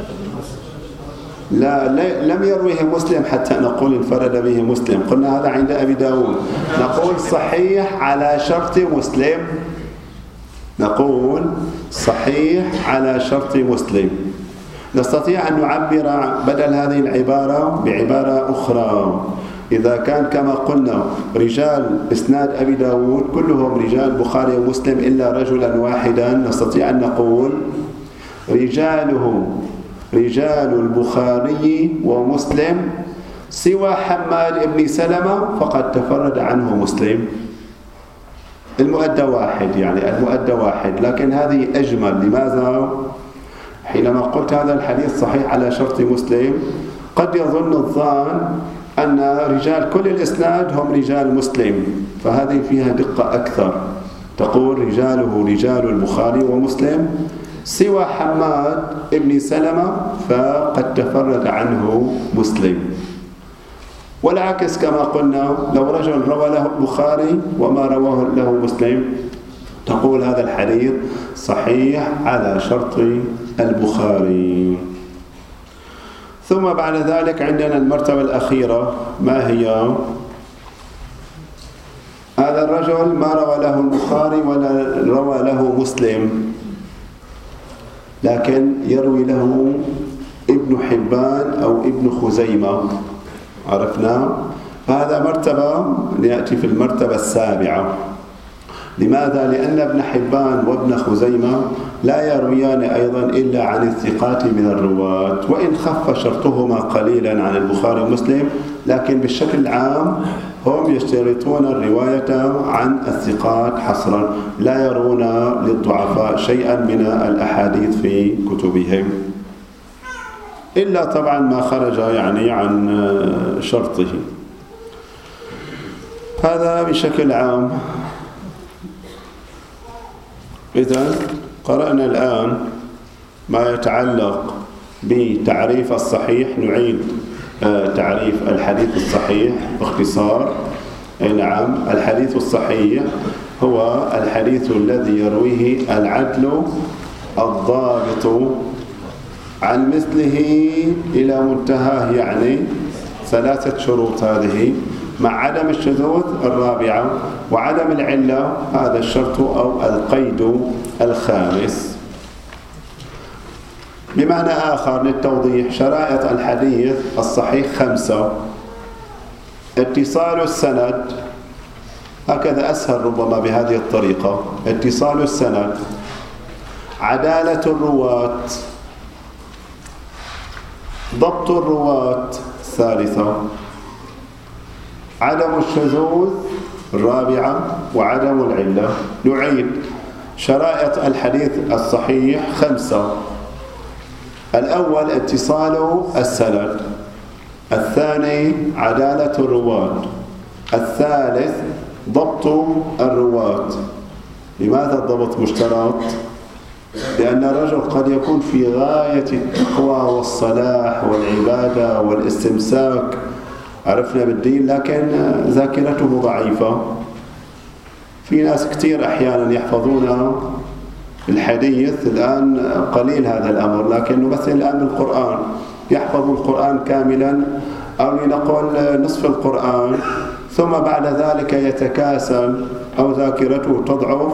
لا لم يرويه مسلم حتى نقول انفرد به مسلم، قلنا هذا عند أبي داود، نقول صحيح على شرط مسلم، نقول صحيح على شرط مسلم. نستطيع أن نعبر بدل هذه العبارة بعبارة أخرى، إذا كان كما قلنا رجال إسناد أبي داود كلهم رجال البخاري ومسلم إلا رجلا واحدا، نستطيع أن نقول رجاله رجال البخاري ومسلم سوى حماد بن سلمة فقد تفرد عنه مسلم. المؤدى واحد، يعني المؤدى واحد، لكن هذه أجمل. لماذا؟ حينما قلت هذا الحديث صحيح على شرط مسلم قد يظن الظان أن رجال كل الإسناد هم رجال مسلم، فهذه فيها دقة أكثر، تقول رجاله رجال البخاري ومسلم سوى حماد ابن سلمة فقد تفرد عنه مسلم. والعكس كما قلنا، لو رجل روى له البخاري وما رواه له مسلم تقول هذا الحديث صحيح على شرط البخاري. ثم بعد ذلك عندنا المرتبة الأخيرة، ما هي؟ هذا الرجل ما روى له البخاري ولا روى له مسلم، لكن يروي له ابن حبان أو ابن خزيمة عرفنا، فهذا مرتبة يأتي في المرتبة السابعة. لماذا؟ لأن ابن حبان وابن خزيمة لا يرويان أيضا إلا عن الثقات من الرواة، وإن خف شرطهما قليلا عن البخاري ومسلم، لكن بالشكل العام هم يشترطون الرواية عن الثقات حصرا، لا يرون للضعفاء شيئا من الأحاديث في كتبهم، إلا طبعا ما خرج يعني عن شرطه. هذا بشكل عام. إذن قرأنا الآن ما يتعلق بتعريف الصحيح. نعيد تعريف الحديث الصحيح باختصار. نعم، الحديث الصحيح هو الحديث الذي يرويه العدل الضابط عن مثله إلى منتهاه، يعني ثلاثة شروط هذه، مع عدم الشذوذ الرابعة، وعدم العلة هذا الشرط أو القيد الخامس. بمعنى آخر للتوضيح، شرائط الحديث الصحيح خمسة: اتصال السند، هكذا أسهل ربما بهذه الطريقة، اتصال السند، عدالة الرواة، ضبط الرواة الثالثة، عدم الشذوذ الرابعة، وعدم العلة. نعيد: شرائط الحديث الصحيح خمسة: الأول اتصال السند، الثاني عدالة الرواة، الثالث ضبط الرواة. لماذا الضبط مشترط؟ لأن الرجل قد يكون في غاية التقوى والصلاح والعبادة والاستمساك، عرفنا بالدين، لكن ذاكرته ضعيفة. في ناس كثير أحيانا يحفظون الحديث، الآن قليل هذا الأمر، لكن نمثل الآن بالقرآن، يحفظ القرآن كاملا أو لنقول نصف القرآن، ثم بعد ذلك يتكاسل أو ذاكرته تضعف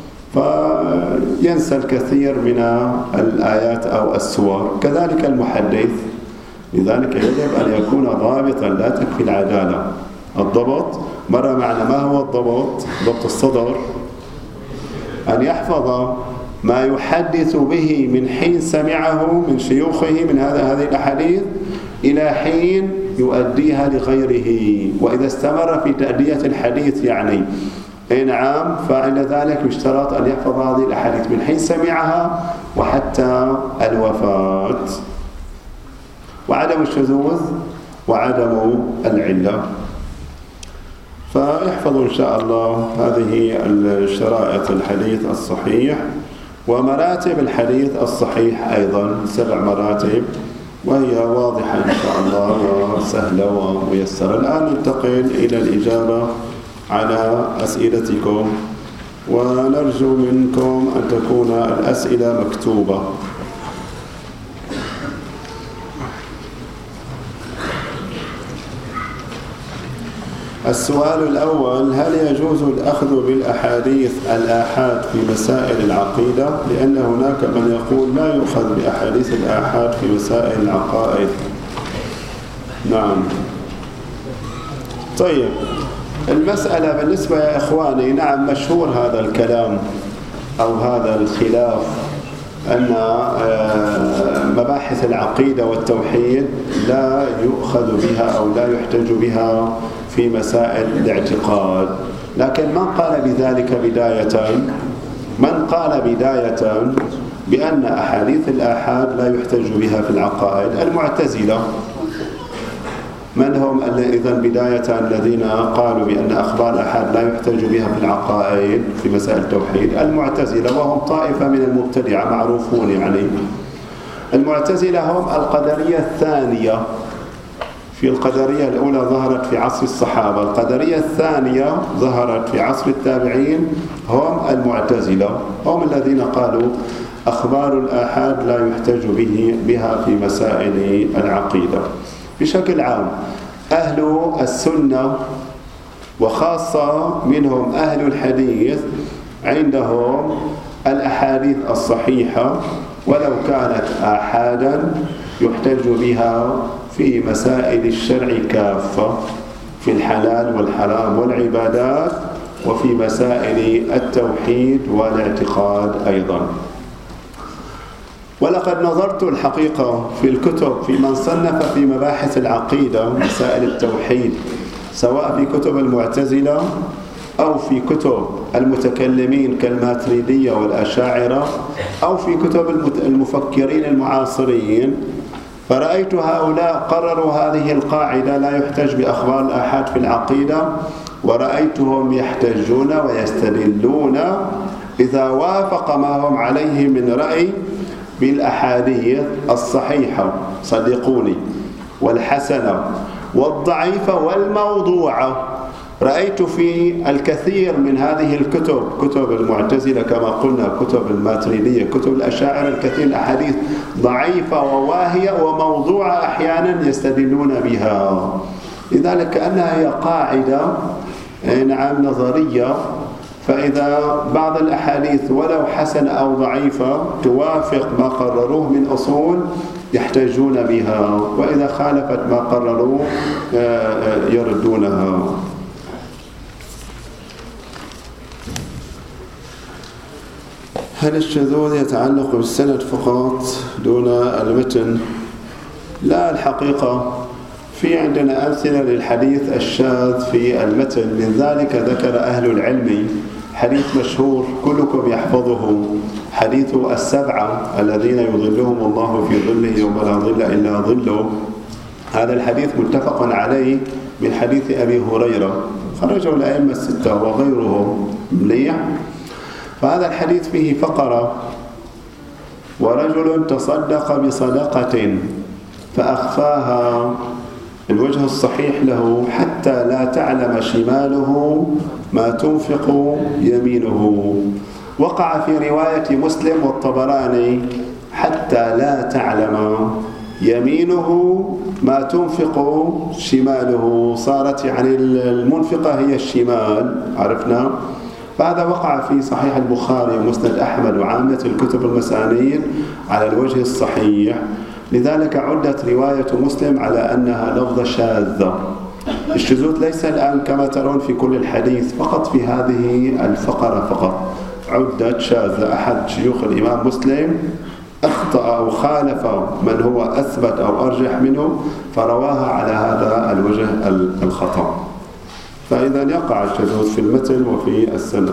فينسى الكثير من الآيات أو السور. كذلك المحدث، لذلك يجب أن يكون ضابطا، لا تكفي العدالة. الضبط مر معنا. ما هو الضبط؟ ضبط الصدر، أن يحفظ ما يحدث به من حين سمعه من شيوخه من هذا هذه الأحاديث إلى حين يؤديها لغيره. وإذا استمر في تأدية الحديث يعني أي نعم، فعند ذلك يشترط أن يحفظ هذه الأحاديث من حين سمعها وحتى الوفاة. وعدم الشذوذ وعدم العلة. فيحفظ إن شاء الله هذه الشرائط الحديث الصحيح. ومراتب الحديث الصحيح أيضا سبع مراتب، وهي واضحة إن شاء الله وسهلة وميسرة. الآن ننتقل إلى الإجابة على أسئلتكم، ونرجو منكم أن تكون الأسئلة مكتوبة. السؤال الأول: هل يجوز الأخذ بالأحاديث الآحاد في مسائل العقيدة؟ لأن هناك من يقول لا يؤخذ بأحاديث الآحاد في مسائل العقائد. نعم. طيب، المسألة بالنسبة يا إخواني، نعم مشهور هذا الكلام أو هذا الخلاف، أن مباحث العقيدة والتوحيد لا يؤخذ بها أو لا يحتج بها في مسائل الاعتقاد. لكن من قال بذلك بداية؟ من قال بداية بأن أحاديث الآحاد لا يحتج بها في العقائد؟ المعتزلة. من هم إذن بداية الذين قالوا بأن أخبار الآحاد لا يحتج بها في العقائد في مسائل التوحيد؟ المعتزلة، وهم طائفة من المبتدعة معروفون. يعني المعتزلة هم القدرية الثانية. في القدرية الأولى ظهرت في عصر الصحابة، القدرية الثانية ظهرت في عصر التابعين، هم المعتزلة، هم الذين قالوا أخبار الآحاد لا يحتج به بها في مسائل العقيدة. بشكل عام أهل السنة وخاصة منهم أهل الحديث عندهم الأحاديث الصحيحة ولو كانت آحادا يحتج بها في مسائل الشرع كافة، في الحلال والحرام والعبادات، وفي مسائل التوحيد والاعتقاد أيضا. ولقد نظرت الحقيقة في الكتب في من صنف في مباحث العقيدة مسائل التوحيد سواء في كتب المعتزلة أو في كتب المتكلمين كالماتريدية والأشاعرة أو في كتب المفكرين المعاصرين. فرأيت هؤلاء قرروا هذه القاعدة: لا يحتج بأخبار الآحاد في العقيدة، ورأيتهم يحتجون ويستدلون إذا وافق ما هم عليه من رأي بالأحاديث الصحيحة، صدقوني، والحسنة والضعيفة والموضوعة. رأيت في الكثير من هذه الكتب، كتب المعتزلة كما قلنا، كتب الماتريدية، كتب الأشاعرة، الكثير الأحاديث ضعيفة وواهية وموضوعة أحيانا يستدلون بها. لذلك كأنها هي قاعدة نعم نظرية، فإذا بعض الأحاديث ولو حسنة أو ضعيفة توافق ما قرروه من أصول يحتجون بها، وإذا خالفت ما قرروه يردونها. هل الشذوذ يتعلق بالسند فقط دون المتن؟ لا، الحقيقة في عندنا أمثلة للحديث الشاذ في المتن. من ذلك ذكر أهل العلم حديث مشهور كلكم يحفظه، حديث السبعة الذين يظلهم الله في ظله يوم لا ظل إلا ظله. هذا الحديث متفق عليه من حديث أبي هريرة، خرجه الأئمة الستة وغيرهم مليح. فهذا الحديث فيه فقرة: ورجل تصدق بصدقة فأخفاها، الوجه الصحيح له: حتى لا تعلم شماله ما تنفق يمينه. وقع في رواية مسلم والطبراني: حتى لا تعلم يمينه ما تنفق شماله. صارت يعني المنفقة هي الشمال، عرفنا. فهذا وقع في صحيح البخاري ومسند أحمد وعامة الكتب المسانيد على الوجه الصحيح. لذلك عدت رواية مسلم على أنها لفظة شاذة. الشذوذ ليس الآن كما ترون في كل الحديث فقط في هذه الفقرة فقط، عدت شاذة. أحد شيوخ الإمام مسلم أخطأ أو خالف من هو أثبت أو أرجح منه فرواها على هذا الوجه الخطأ. فإذا يقع الشذوذ في المتن وفي السند.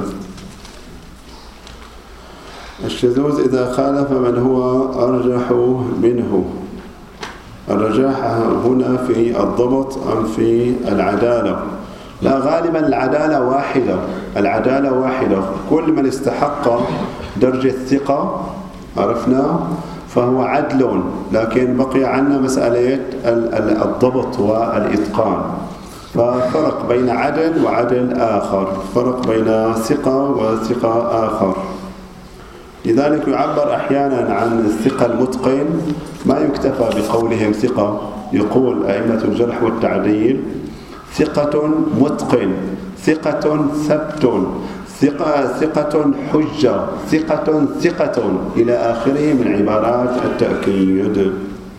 الشذوذ إذا خالف من هو أرجح منه. الرجاح هنا في الضبط أم في العدالة؟ لا، غالبا العدالة واحدة، العدالة واحدة. كل من استحق درجة الثقة عرفنا فهو عدل، لكن بقي عنا مسألة الضبط والإتقان. ففرق بين عدل وعدل آخر، فرق بين ثقة وثقة آخر. لذلك يعبر أحيانا عن الثقة المتقن، ما يكتفى بقولهم ثقة. يقول أئمة الجرح والتعديل: ثقة متقن، ثقة ثبت، ثقة ثقة حجة، ثقة ثقة إلى آخره من عبارات التأكيد.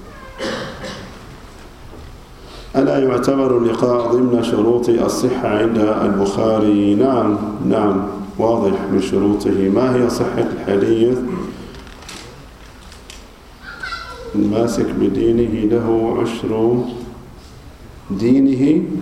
ألا يعتبر اللقاء ضمن شروط الصحة عند البخاري؟ نعم نعم، واضح من شروطه. ما هي صحة الحديث؟ الماسك بدينه له عشر دينه.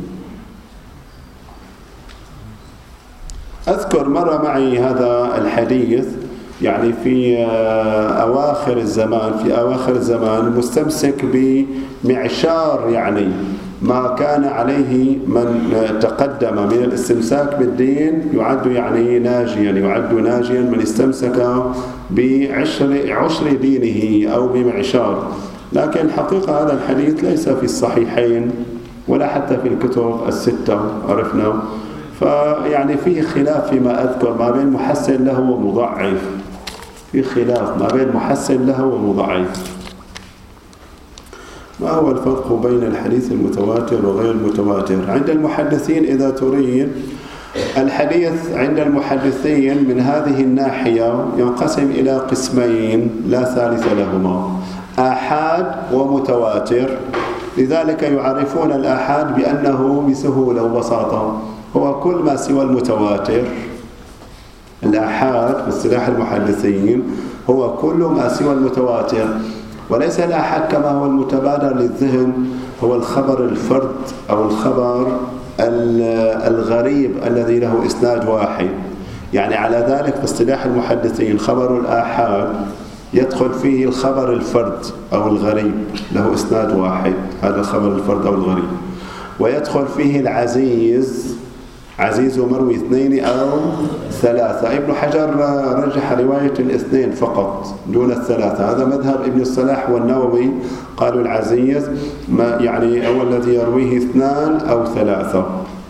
أذكر مرة معي هذا الحديث يعني في أواخر الزمان، في أواخر الزمان المستمسك بمعشار يعني ما كان عليه من تقدم من الاستمساك بالدين يعد يعني ناجيا، يعد ناجيا من استمسك بعشر عشر دينه أو بمعشار. لكن الحقيقة هذا الحديث ليس في الصحيحين ولا حتى في الكتب الستة عرفنا. فيعني فيه خلاف فيما أذكر ما بين محسن له ومضعف، في خلاف ما بين محسن له ومضعف. ما هو الفرق بين الحديث المتواتر وغير المتواتر؟ عند المحدثين إذا تريد الحديث عند المحدثين من هذه الناحية ينقسم إلى قسمين لا ثالث لهما: آحاد ومتواتر. لذلك يعرفون الآحاد بأنه بسهولة وبساطة هو كل ما سوى المتواتر. الآحاد باصطلاح المحدثين هو كل ما سوى المتواتر، وليس الآحاد كما هو المتبادر للذهن هو الخبر الفرد أو الخبر الغريب الذي له إسناد واحد. يعني على ذلك في اصطلاح المحدثين خبر الآحاد يدخل فيه الخبر الفرد أو الغريب له إسناد واحد، هذا خبر الفرد أو الغريب. ويدخل فيه العزيز، عزيز مروي اثنين أو ثلاثة. ابن حجر رجح رواية الاثنين فقط دون الثلاثة، هذا مذهب ابن الصلاح والنووي، قالوا العزيز ما يعني هو الذي يرويه اثنان أو ثلاثة.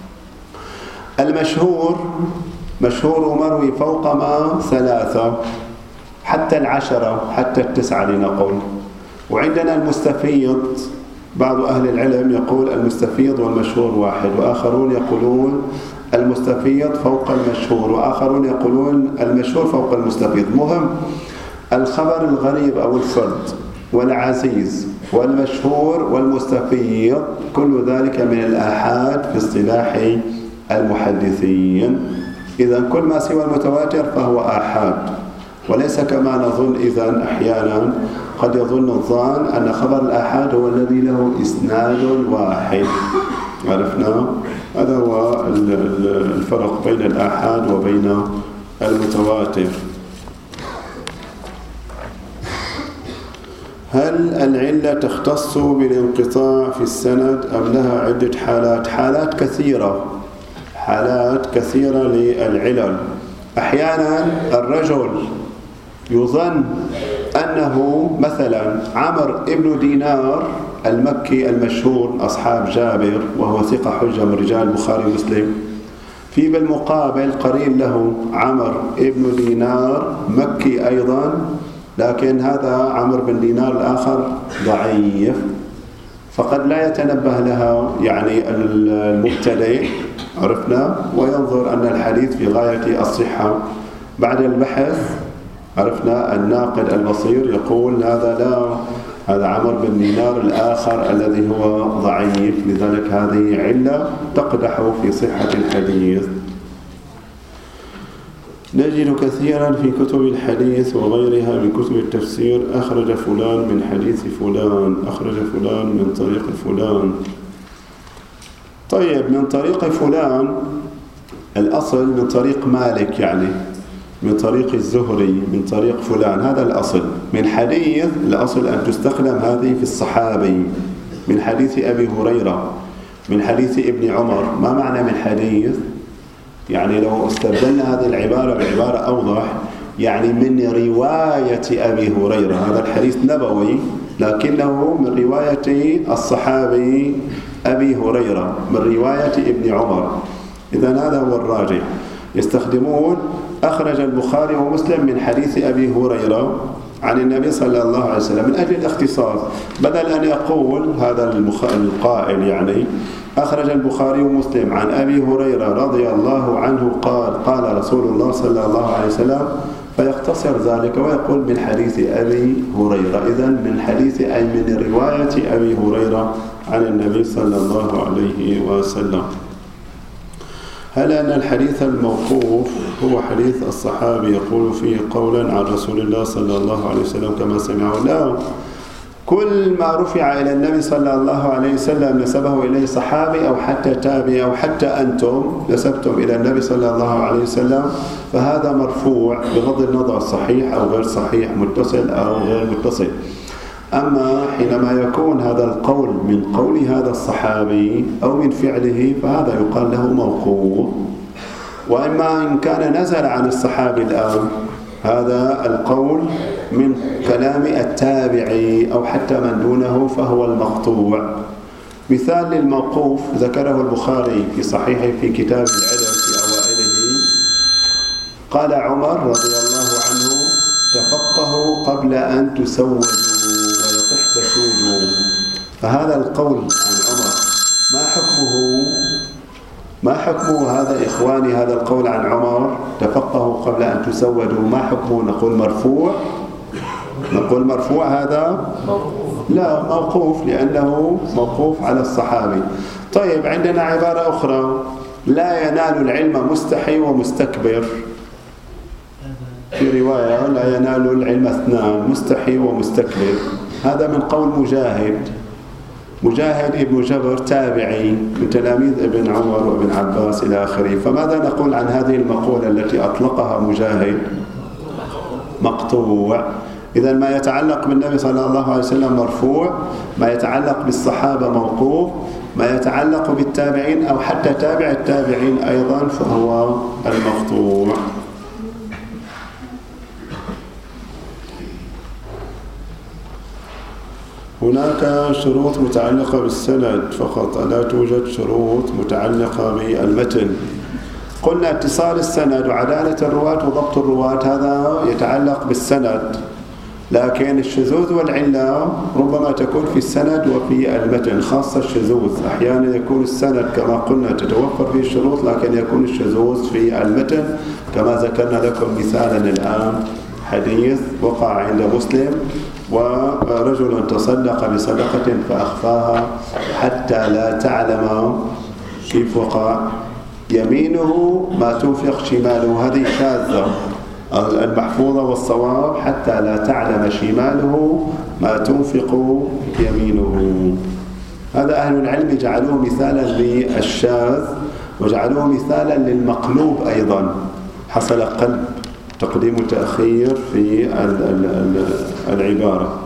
المشهور مشهور مروي فوق ما ثلاثة حتى العشرة حتى التسعة لنقول. وعندنا المستفيض، بعض أهل العلم يقول المستفيض والمشهور واحد، وآخرون يقولون المستفيض فوق المشهور، وآخرون يقولون المشهور فوق المستفيض. مهم الخبر الغريب أو الفرد والعزيز والمشهور والمستفيض كل ذلك من الآحاد في اصطلاح المحدثين. إذا كل ما سوى المتواتر فهو آحاد، وليس كما نظن. إذن أحيانا قد يظن الظان أن خبر الآحاد هو الذي له إسناد واحد. عرفنا؟ هذا هو الفرق بين الآحاد وبين المتواتر. هل العلة تختص بالانقطاع في السند أم لها عدة حالات؟ حالات كثيرة، حالات كثيرة للعلل. أحيانا الرجل يظن أنه مثلا عمرو ابن دينار المكي المشهور أصحاب جابر وهو ثقة حجة من رجال البخاري ومسلم، في بالمقابل قرين له عمرو ابن دينار مكي أيضا، لكن هذا عمرو بن دينار الآخر ضعيف، فقد لا يتنبه لها يعني المبتدئ، عرفنا، وينظر أن الحديث في غاية الصحة. بعد البحث عرفنا الناقد البصير يقول هذا لا، هذا عمرو بن دينار الآخر الذي هو ضعيف، لذلك هذه علة تقدح في صحة الحديث. نجد كثيرا في كتب الحديث وغيرها من كتب التفسير أخرج فلان من حديث فلان، أخرج فلان من طريق فلان. طيب من طريق فلان الأصل من طريق مالك، يعني من طريق الزهري، من طريق فلان، هذا الأصل. من حديث الأصل أن تستخدم هذه في الصحابي، من حديث أبي هريرة، من حديث ابن عمر. ما معنى من حديث؟ يعني لو استبدلنا هذه العبارة بعبارة أوضح، يعني من رواية أبي هريرة، هذا الحديث نبوي لكنه من رواية الصحابي أبي هريرة، من رواية ابن عمر. إذن هذا هو الراجح. يستخدمون أخرج البخاري ومسلم من حديث أبي هريرة عن النبي صلى الله عليه وسلم من أجل الاختصاص، بدل أن يقول هذا القائل يعني أخرج البخاري ومسلم عن أبي هريرة رضي الله عنه قال قال رسول الله صلى الله عليه وسلم، فيختصر ذلك ويقول من حديث أبي هريرة. إذن من حديث أي من رواية أبي هريرة عن النبي صلى الله عليه وسلم. هل أن الحديث الموقوف هو حديث الصحابي يقول فيه قولا عن رسول الله صلى الله عليه وسلم كما سمعه؟ لا، كل ما رفع إلى النبي صلى الله عليه وسلم نسبه إليه صحابي أو حتى تابعي أو حتى أنتم نسبتم إلى النبي صلى الله عليه وسلم، فهذا مرفوع بغض النظر صحيح أو غير صحيح، متصل أو غير متصل. أما حينما يكون هذا القول من قول هذا الصحابي أو من فعله فهذا يقال له موقوف. وإما إن كان نزل عن الصحابي الآن، هذا القول من كلام التابعي أو حتى من دونه فهو المقطوع. مثال للموقوف ذكره البخاري في صحيحه في كتاب العلم في أوائله، قال عمر رضي الله عنه تفقهوا قبل أن تسودوا ويصح تسودوا. فهذا القول عن عمر ما حكمه؟ ما حكمه هذا إخواني؟ هذا القول عن عمر تفقهوا قبل أن تسودوا، ما حكمه؟ نقول مرفوع؟ نقول مرفوع هذا؟ لا، موقوف، لأنه موقوف على الصحابي. طيب عندنا عبارة أخرى، لا ينال العلم مستحي ومستكبر. في رواية لا ينال العلم اثنان، مستحي ومستكبر. هذا من قول مجاهد، مجاهد ابن جبر تابعي من تلاميذ ابن عمر وابن عباس إلى آخره. فماذا نقول عن هذه المقولة التي أطلقها مجاهد؟ مقطوع. إذا ما يتعلق بالنبي صلى الله عليه وسلم مرفوع، ما يتعلق بالصحابة موقوف، ما يتعلق بالتابعين أو حتى تابع التابعين أيضا فهو المقطوع. هناك شروط متعلقة بالسند فقط، لا توجد شروط متعلقة بالمتن. قلنا اتصال السند وعدالة الرواة وضبط الرواة هذا يتعلق بالسند، لكن الشذوذ والعلة ربما تكون في السند وفي المتن، خاصة الشذوذ. أحيانا يكون السند كما قلنا تتوفر فيه الشروط، لكن يكون الشذوذ في المتن، كما ذكرنا لكم مثالا الآن حديث وقع عند مسلم: ورجل تصدق بصدقة فأخفاها حتى لا تعلم كيف وقع يمينه ما تنفق شماله. هذه شاذة. المحفوظة والصواب حتى لا تعلم شماله ما تنفق يمينه. هذا أهل العلم جعلوه مثالا للشاذ، وجعلوه مثالا للمقلوب أيضا. حصل قلب، تقديم وتأخير في العبارة.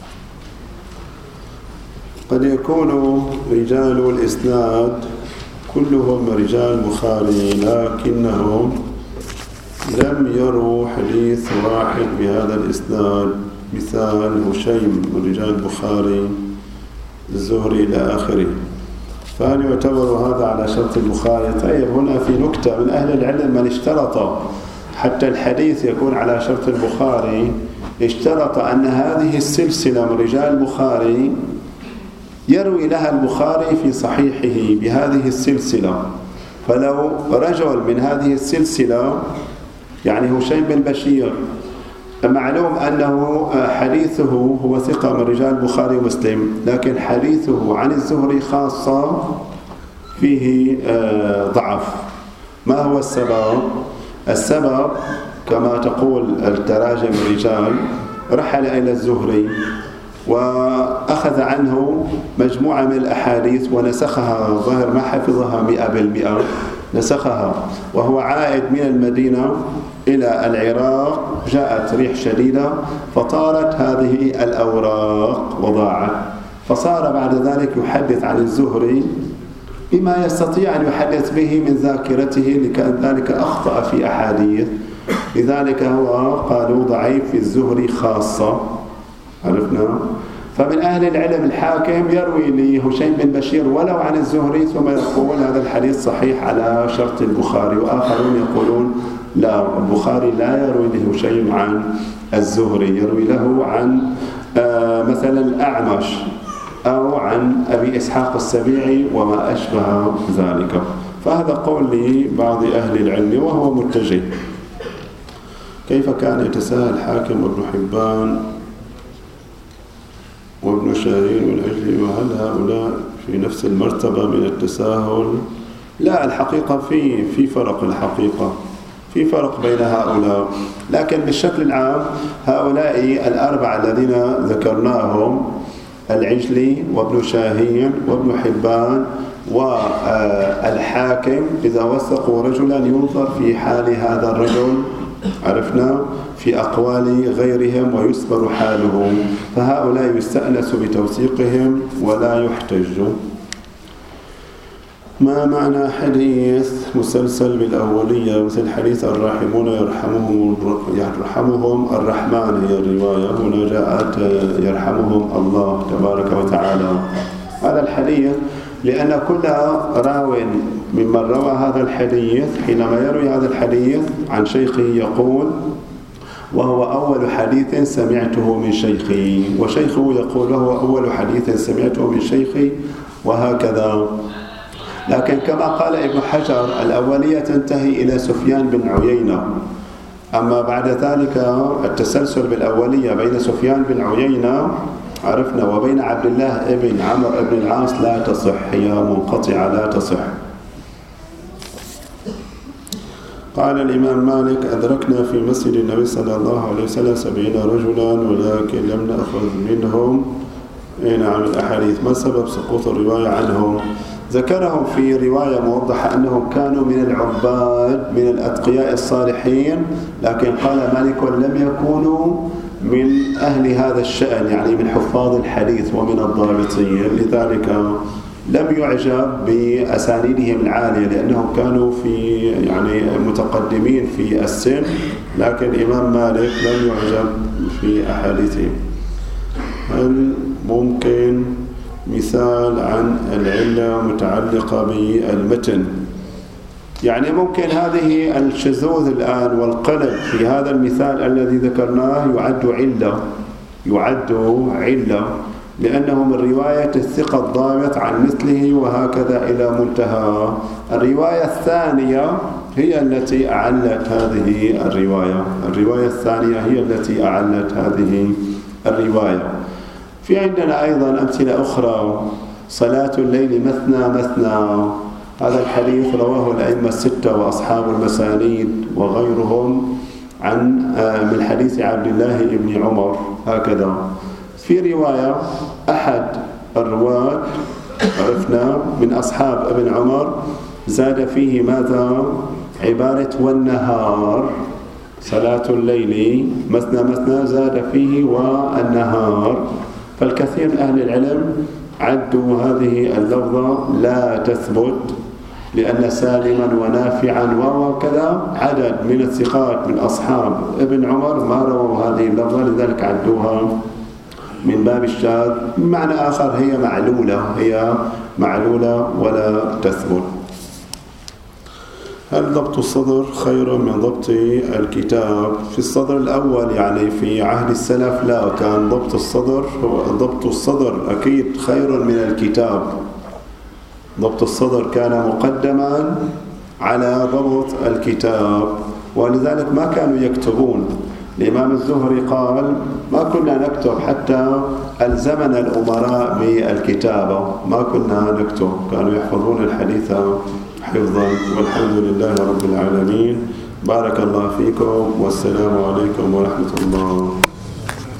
قد يكون رجال الإسناد كلهم رجال بخاري، لكنهم لم يروا حديث واحد بهذا الإسناد، مثال هشيم من رجال البخاري، الزهري إلى آخره. فهل يعتبر هذا على شرط البخاري؟ طيب، هنا في نكتة من أهل العلم: من اشترط حتى الحديث يكون على شرط البخاري اشترط أن هذه السلسلة من رجال البخاري يروي لها البخاري في صحيحه بهذه السلسلة. فلو رجل من هذه السلسلة، يعني هشيم بن بشير، معلوم أنه حديثه هو ثقة من رجال البخاري ومسلم، لكن حديثه عن الزهري خاصة فيه ضعف. ما هو السبب؟ السبب كما تقول التراجم الرجال: رحل إلى الزهري وأخذ عنه مجموعة من الأحاديث ونسخها، ظاهر ما حفظها مئة بالمئة، نسخها وهو عائد من المدينة إلى العراق. جاءت ريح شديدة فطارت هذه الأوراق وضاعت، فصار بعد ذلك يحدث عن الزهري بما يستطيع أن يحدث به من ذاكرته، لكان ذلك أخطأ في أحاديث. لذلك هو قالوا ضعيف في الزهري خاصة. عرفنا؟ فمن أهل العلم الحاكم يروي لهشيم بن بشير ولو عن الزهري ثم يقول هذا الحديث صحيح على شرط البخاري، وآخرون يقولون لا، البخاري لا يروي لهشيم عن الزهري، يروي له عن آه مثلا الأعمش أو عن أبي إسحاق السبيعي وما أشبه ذلك. فهذا قول لبعض أهل العلم وهو متجه. كيف كان يتساهل الحاكم وابن حبان وابن شاهين والعجلي، وهل هؤلاء في نفس المرتبة من التساهل؟ لا، الحقيقة في في فرق، الحقيقة في فرق بين هؤلاء، لكن بالشكل العام هؤلاء الأربعة الذين ذكرناهم: العجلي وابن شاهين وابن حبان والحاكم، إذا وثقوا رجلا ينظر في حال هذا الرجل، عرفنا، في أقوال غيرهم ويسبر حالهم، فهؤلاء يستأنس بتوثيقهم ولا يحتج. ما معنى حديث مسلسل بالأولية مثل حديث الراحمون يرحمهم يرحمهم الرحمن؟ هي الرواية هنا جاءت يرحمهم الله تبارك وتعالى. هذا الحديث لأن كل راو ممن روى هذا الحديث حينما يروي هذا الحديث عن شيخه يقول: وهو أول حديث سمعته من شيخي، وشيخه يقول: وهو أول حديث سمعته من شيخي، وهكذا. لكن كما قال ابن حجر: الأولية تنتهي إلى سفيان بن عيينة، أما بعد ذلك التسلسل بالأولية بين سفيان بن عيينة، عرفنا، وبين عبد الله ابن عمرو بن العاص لا تصح، هي منقطعة لا تصح. قال الإمام مالك: أدركنا في مسجد النبي صلى الله عليه وسلم سبعين رجلا ولكن لم نأخذ منهم إيه نعم الأحاديث. ما سبب سقوط الرواية عنهم؟ ذكرهم في رواية موضحة أنهم كانوا من العباد من الأتقياء الصالحين، لكن قال مالك لم يكونوا من أهل هذا الشأن، يعني من حفاظ الحديث ومن الضابطين، لذلك لم يعجب بأسانيدهم العالية لأنهم كانوا في يعني متقدمين في السن، لكن الإمام مالك لم يعجب في أحاديثهم. هل ممكن مثال عن العلة متعلقة بالمتن؟ يعني ممكن هذه الشذوذ الآن والقلب في هذا المثال الذي ذكرناه يعد علة، يعد علة لأنه من رواية الثقة الضابط عن مثله وهكذا إلى منتهى. الرواية الثانية هي التي أعلت هذه الرواية، الرواية الثانية هي التي أعلت هذه الرواية. في عندنا أيضا أمثلة أخرى، صلاة الليل مثنى مثنى، هذا الحديث رواه الأئمة الستة وأصحاب المسانيد وغيرهم عن من حديث عبد الله بن عمر هكذا. في رواية أحد الرواة عرفنا من أصحاب ابن عمر زاد فيه ماذا؟ عبارة والنهار، صلاة الليل مثنى مثنى زاد فيه والنهار. فالكثير من أهل العلم عدوا هذه اللفظة لا تثبت، لأن سالما ونافعا وكذا عدد من الثقات من أصحاب ابن عمر ما رووا هذه اللفظة، لذلك عدوها من باب الشاذ. بمعنى آخر هي معلولة، هي معلولة ولا تثبت. هل ضبط الصدر خير من ضبط الكتاب؟ في الصدر الأول يعني في عهد السلف لا، كان ضبط الصدر ضبط الصدر أكيد خير من الكتاب. ضبط الصدر كان مقدما على ضبط الكتاب، ولذلك ما كانوا يكتبون. الإمام الزهري قال ما كنا نكتب حتى ألزمنا الأمراء بالكتابة، ما كنا نكتب، كانوا يحفظون الحديث حفظا. والحمد لله رب العالمين. بارك الله فيكم والسلام عليكم ورحمة الله.